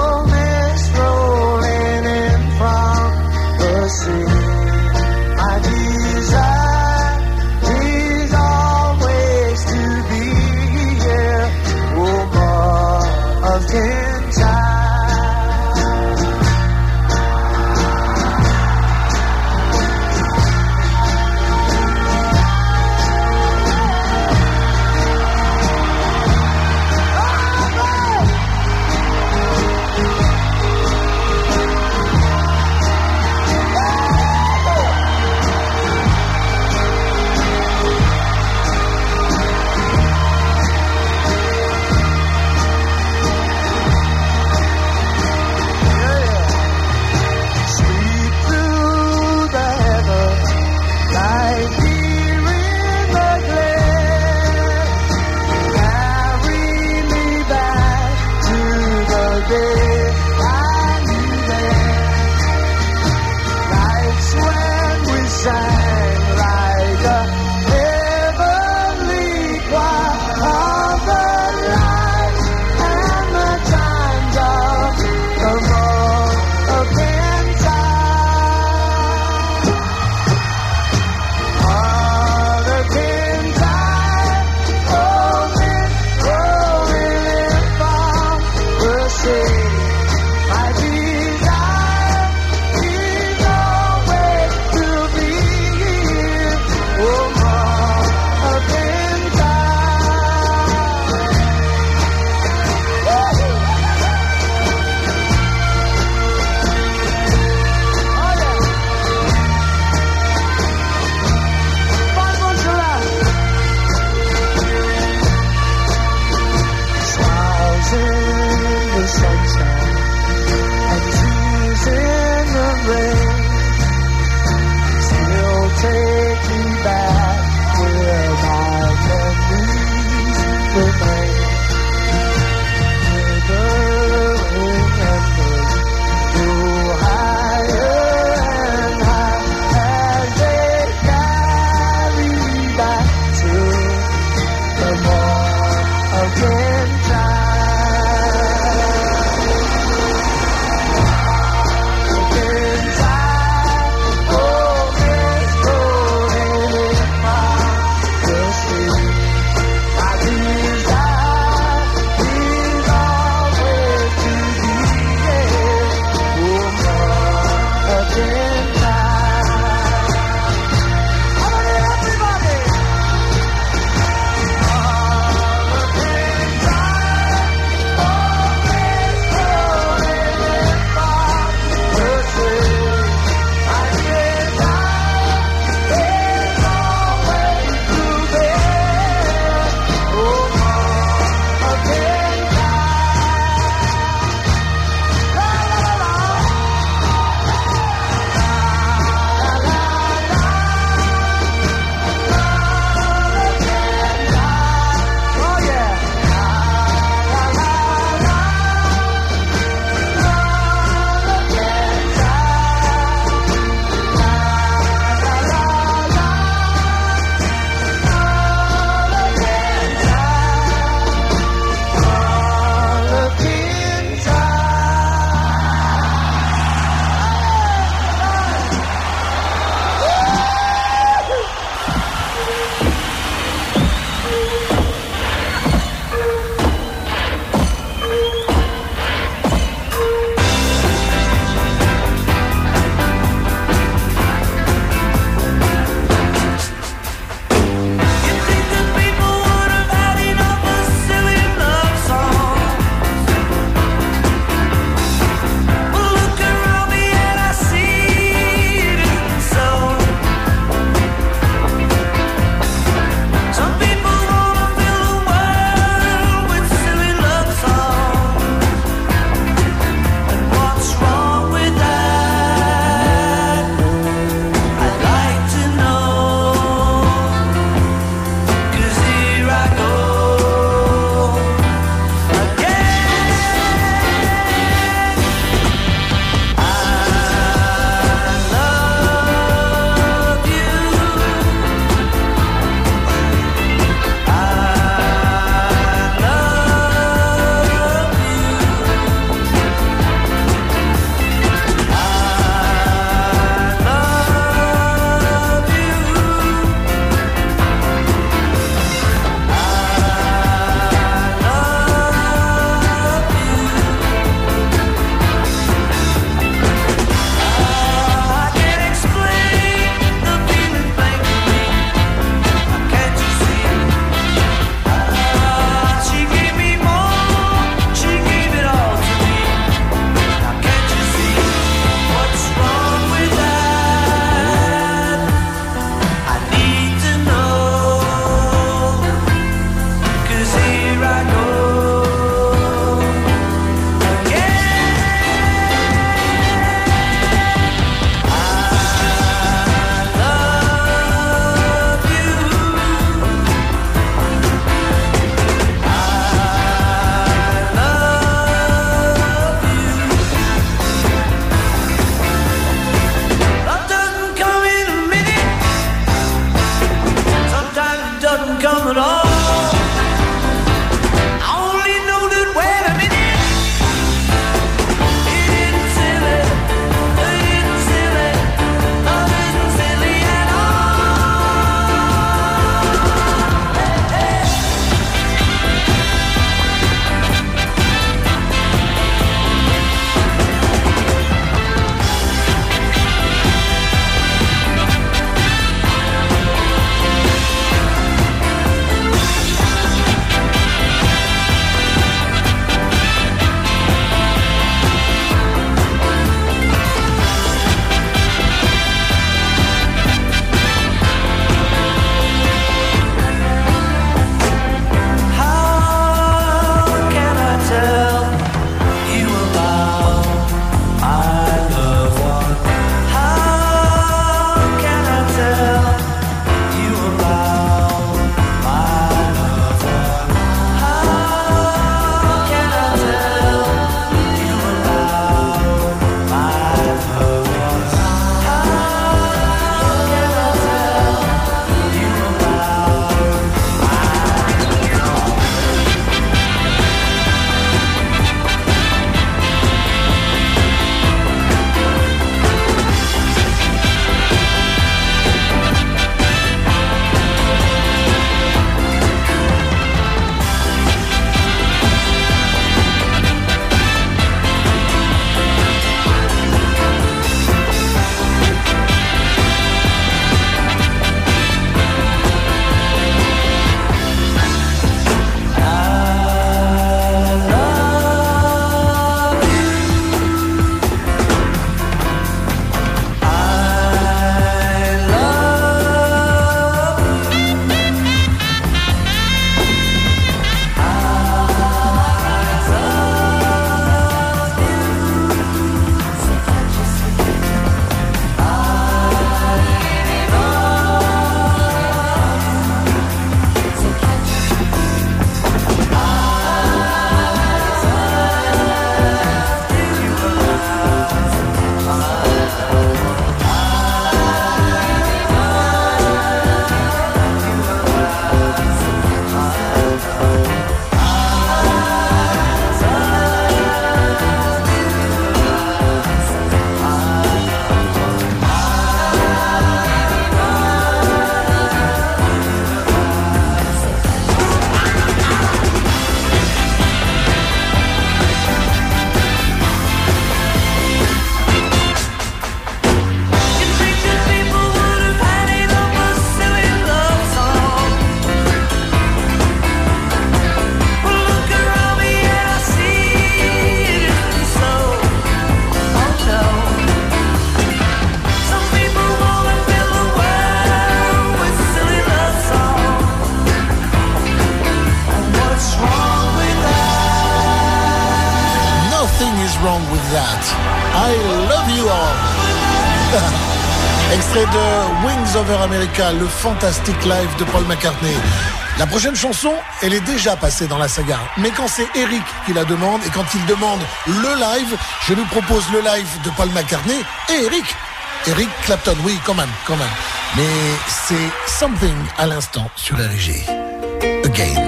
with that. I love you all. Extrait de Wings Over America, le fantastique live de Paul McCartney. La prochaine chanson, elle est déjà passée dans la saga. Mais quand c'est Eric qui la demande, et quand il demande le live, je lui propose le live de Paul McCartney et Eric. Eric Clapton, oui, quand même, quand même. Mais c'est Something à l'instant sur R G. Again.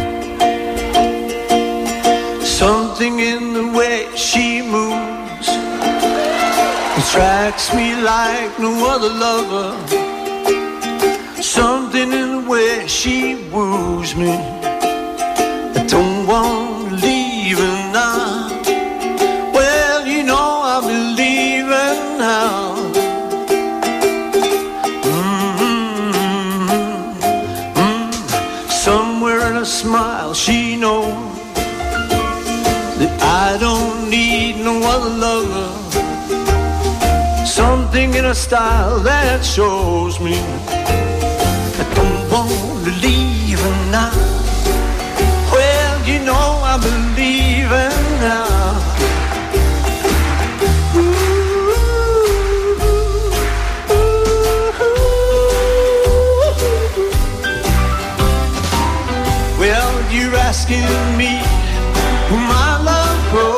Something in the way she moves attracts me like no other lover. Something in the way she woos me. I don't want to leave her now. Well, you know I'll be leaving now. Mm-hmm. Mm-hmm. Somewhere in a smile she knows that I don't need no other lover. Something in her style that shows me I don't want to leave her now. Well, you know I believe her now. Ooh, ooh, ooh. Well, you're asking me who my love grows.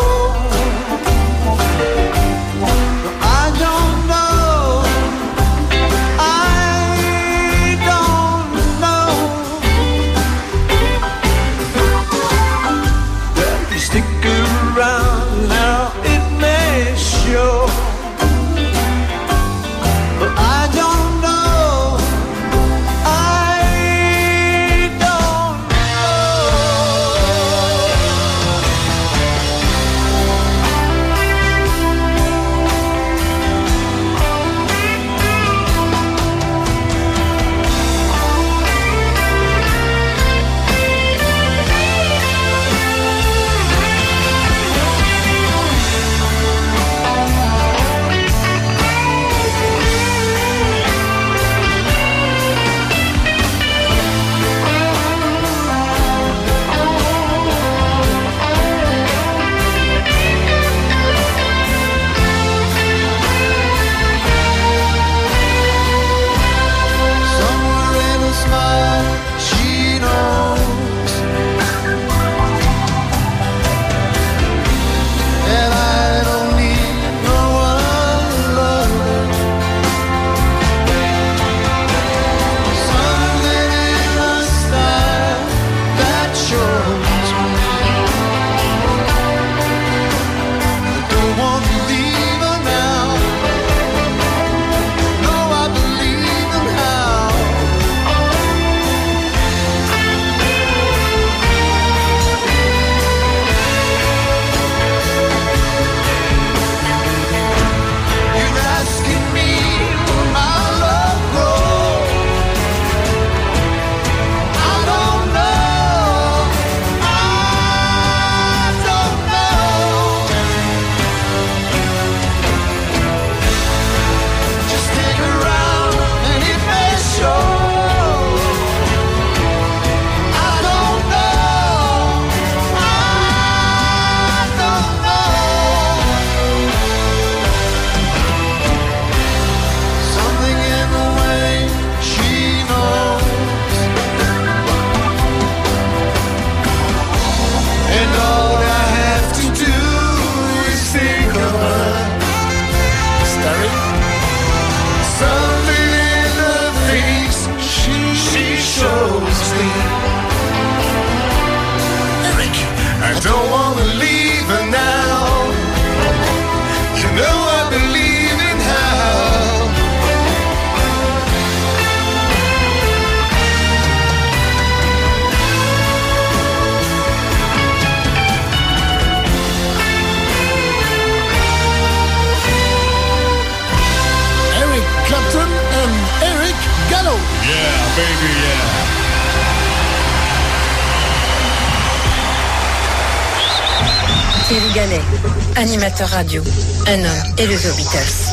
Thierry Gallet, animateur radio, un homme et les The Beatles.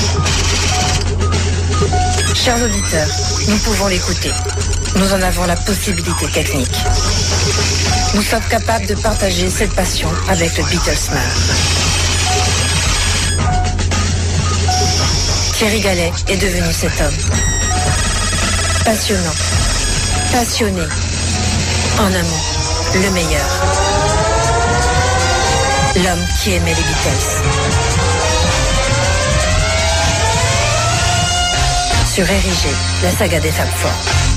Chers auditeurs, nous pouvons l'écouter. Nous en avons la possibilité technique. Nous sommes capables de partager cette passion avec le Beatlesman. Thierry Gallet est devenu cet homme. Passionnant, passionné, en un mot, le meilleur. L'homme qui aimait les Beatles. Sur R I G, la saga des Fab Four.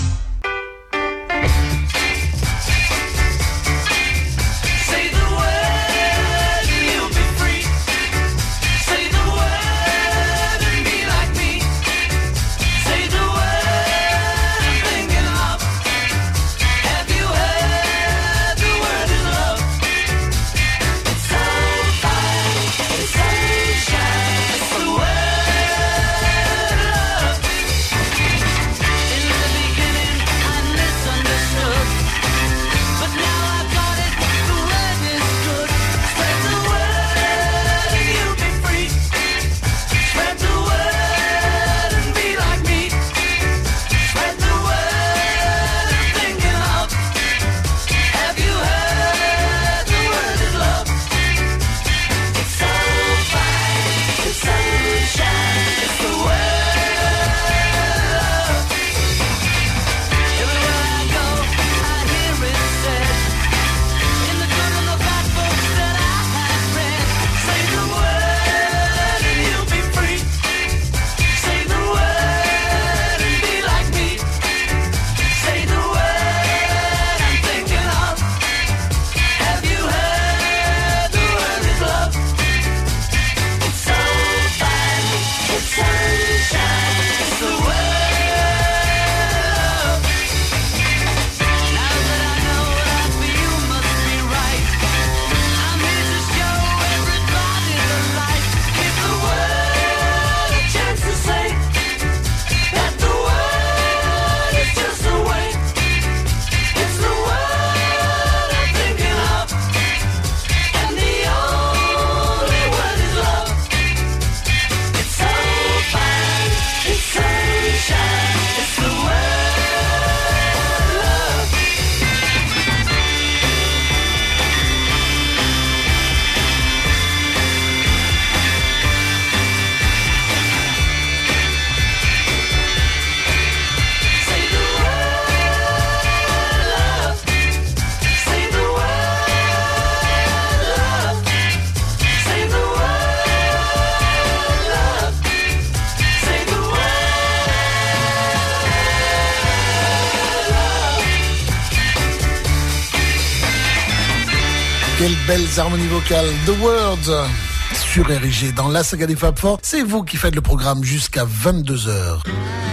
Quelles belles harmonies vocales. The Words sur R I G dans la saga des Fab Four. C'est vous qui faites le programme jusqu'à vingt-deux heures.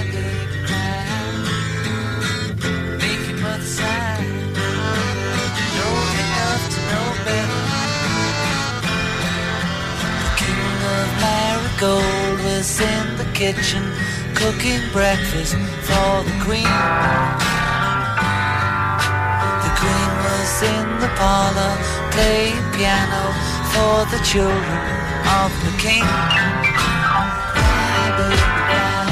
Gold was in the kitchen cooking breakfast for the queen. The queen was in the parlor playing piano for the children of the king. Cry, baby, cry,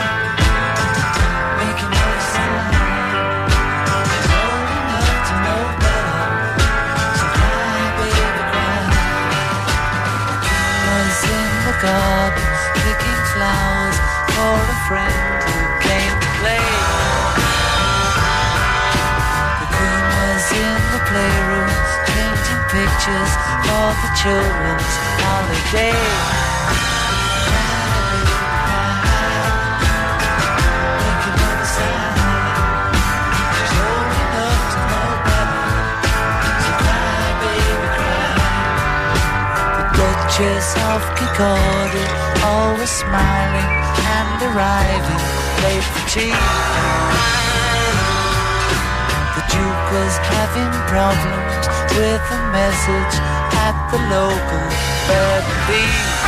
making no sound. She's old enough to know better, so cry, baby, cry. The king was in the garden picking flowers for a friend who came to play. The queen was in the playroom painting pictures for the children's holiday. Making no sound. She's old enough to know better, so cry, baby, cry. The Duchess of Kincardine, always smiling and arriving late for tea. The Duke was having problems with a message at the local B and B.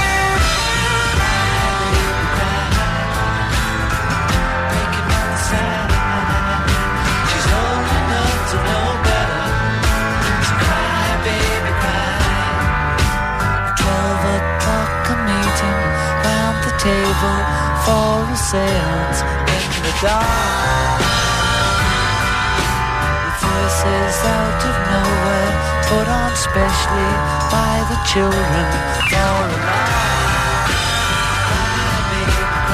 Making no sound. She's old enough to know better, so cry, baby, cry. Twelve o'clock a meeting round the table for a seance in the dark. With voices out of nowhere put on specially by the children for a laugh. Cry, baby, cry.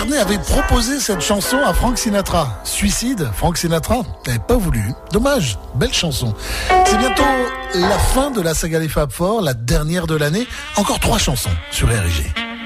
McCartney avait proposé cette chanson à Frank Sinatra. Suicide, Frank Sinatra n'avait pas voulu. Dommage, belle chanson. C'est bientôt la fin de la saga des Fab Four, la dernière de l'année. Encore trois chansons sur R I G.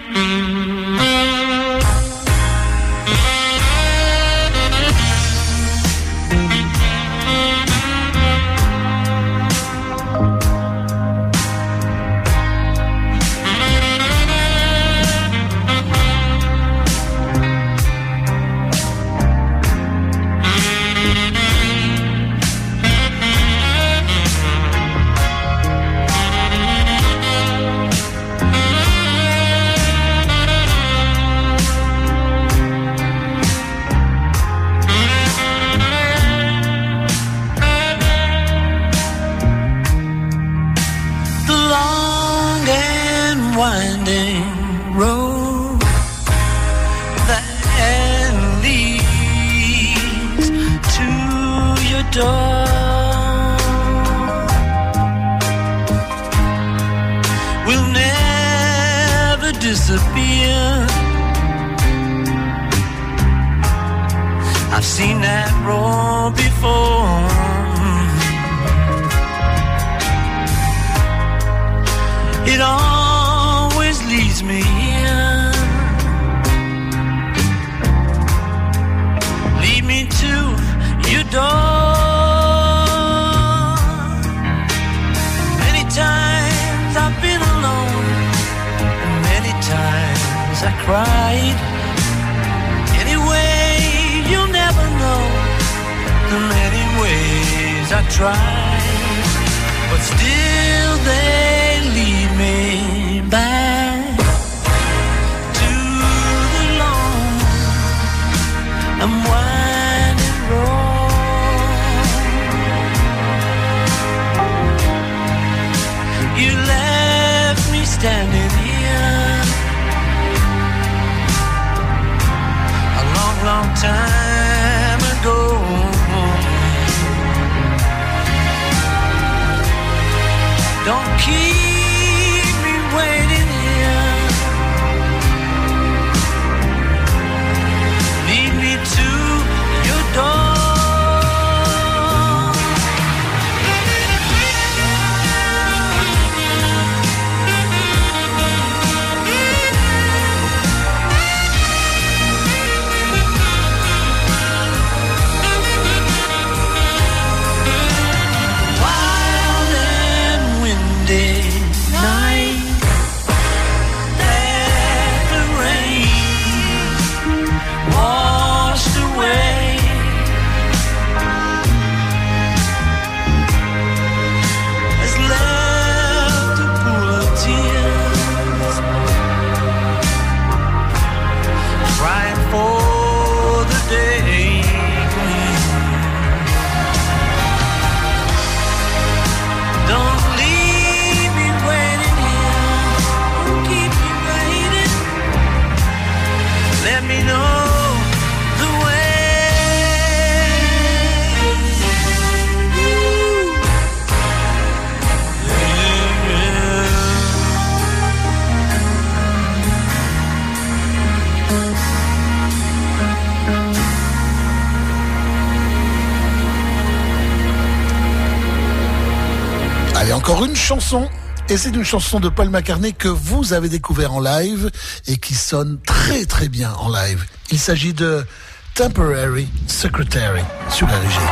Encore une chanson, et c'est une chanson de Paul McCartney que vous avez découvert en live et qui sonne très très bien en live. Il s'agit de Temporary Secretary sur R I G.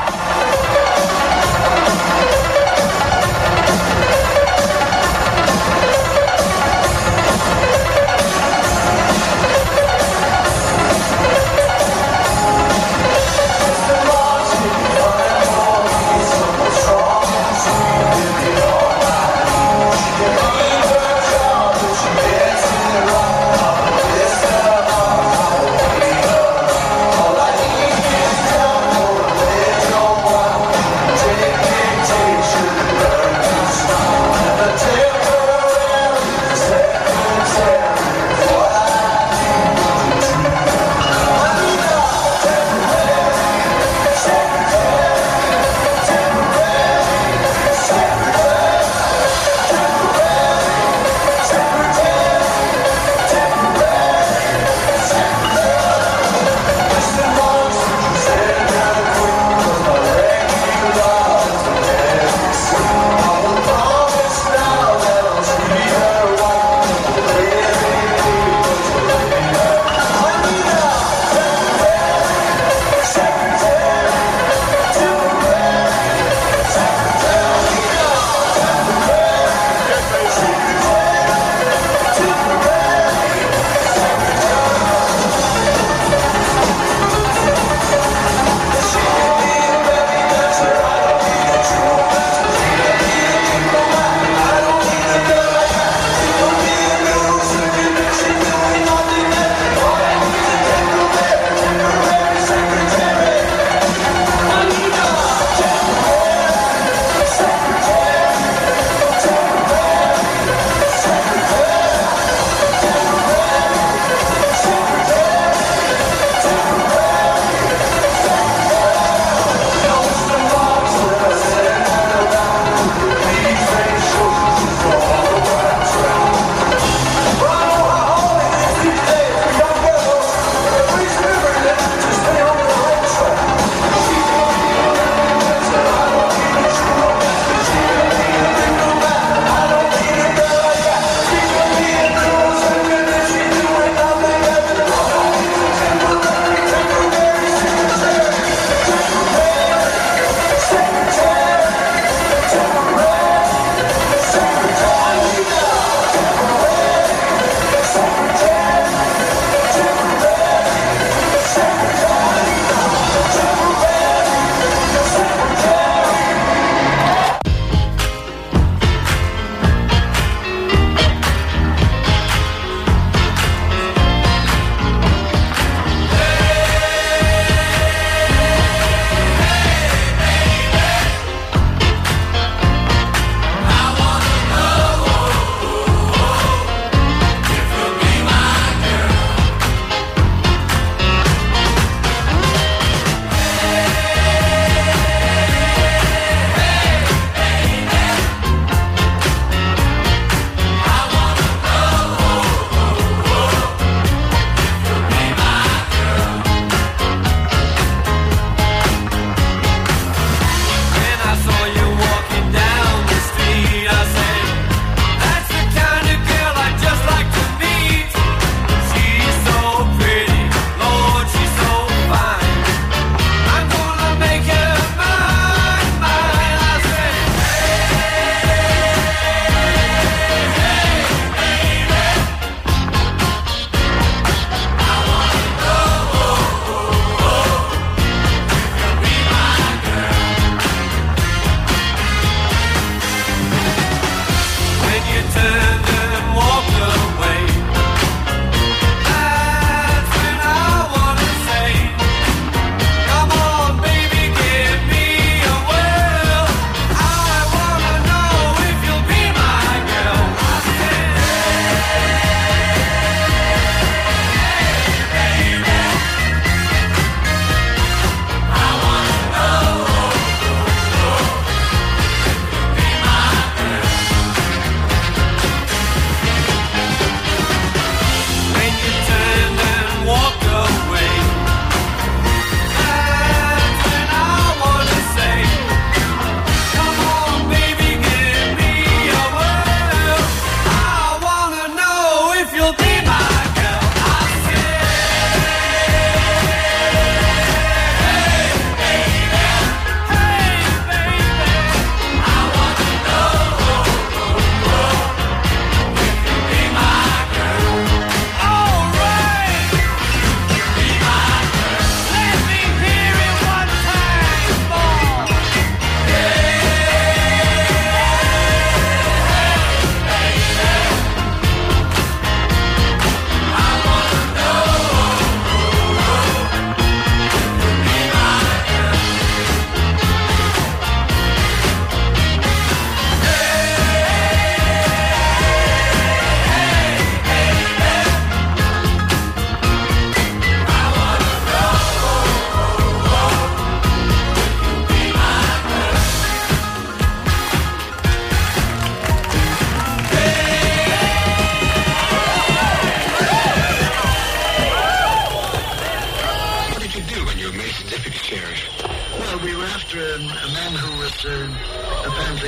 All I need is time.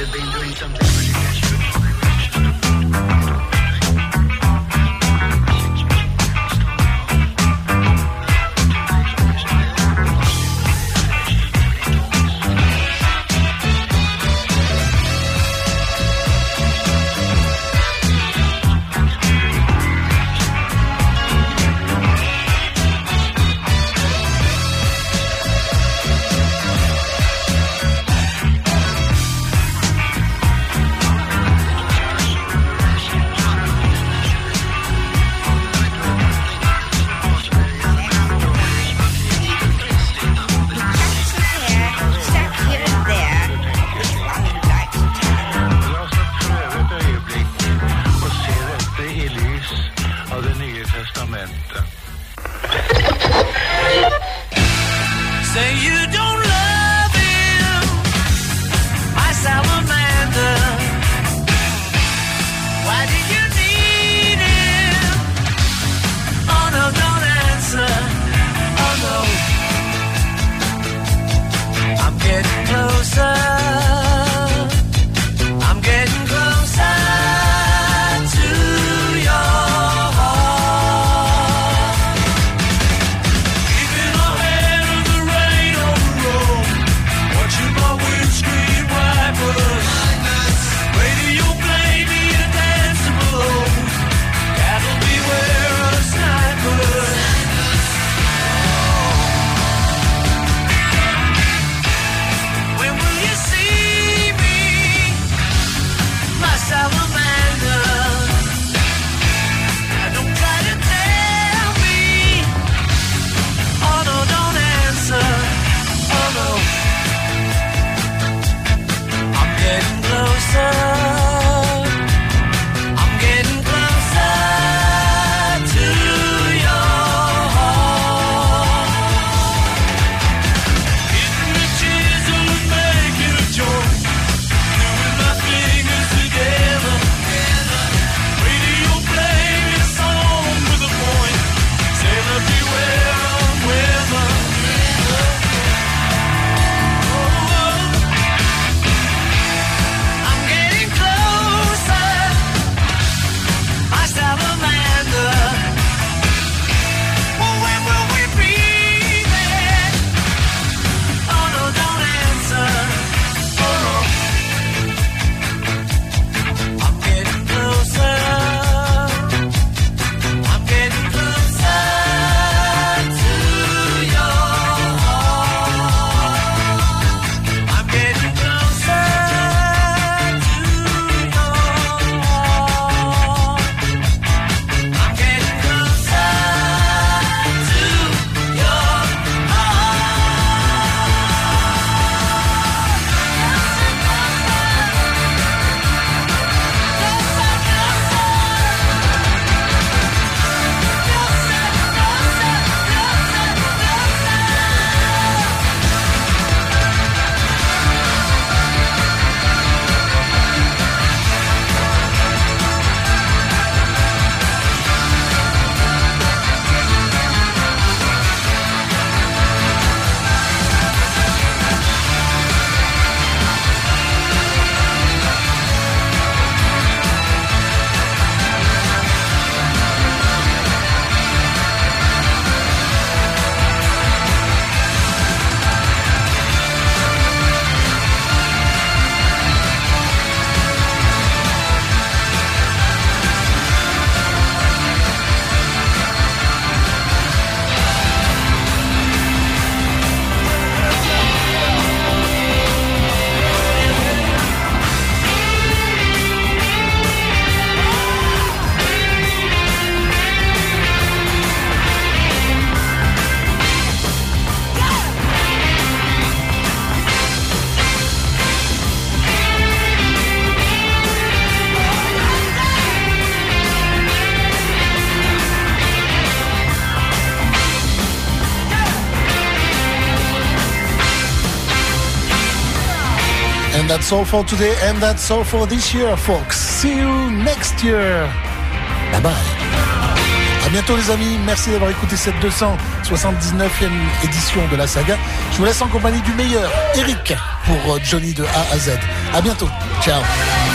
And that's all for today, and that's all for this year, folks. See you next year. Bye bye. À bientôt les amis, merci d'avoir écouté cette deux cent soixante-dix-neuvième édition de la saga. Je vous laisse en compagnie du meilleur, Eric, pour Johnny de A à Z. À bientôt, ciao.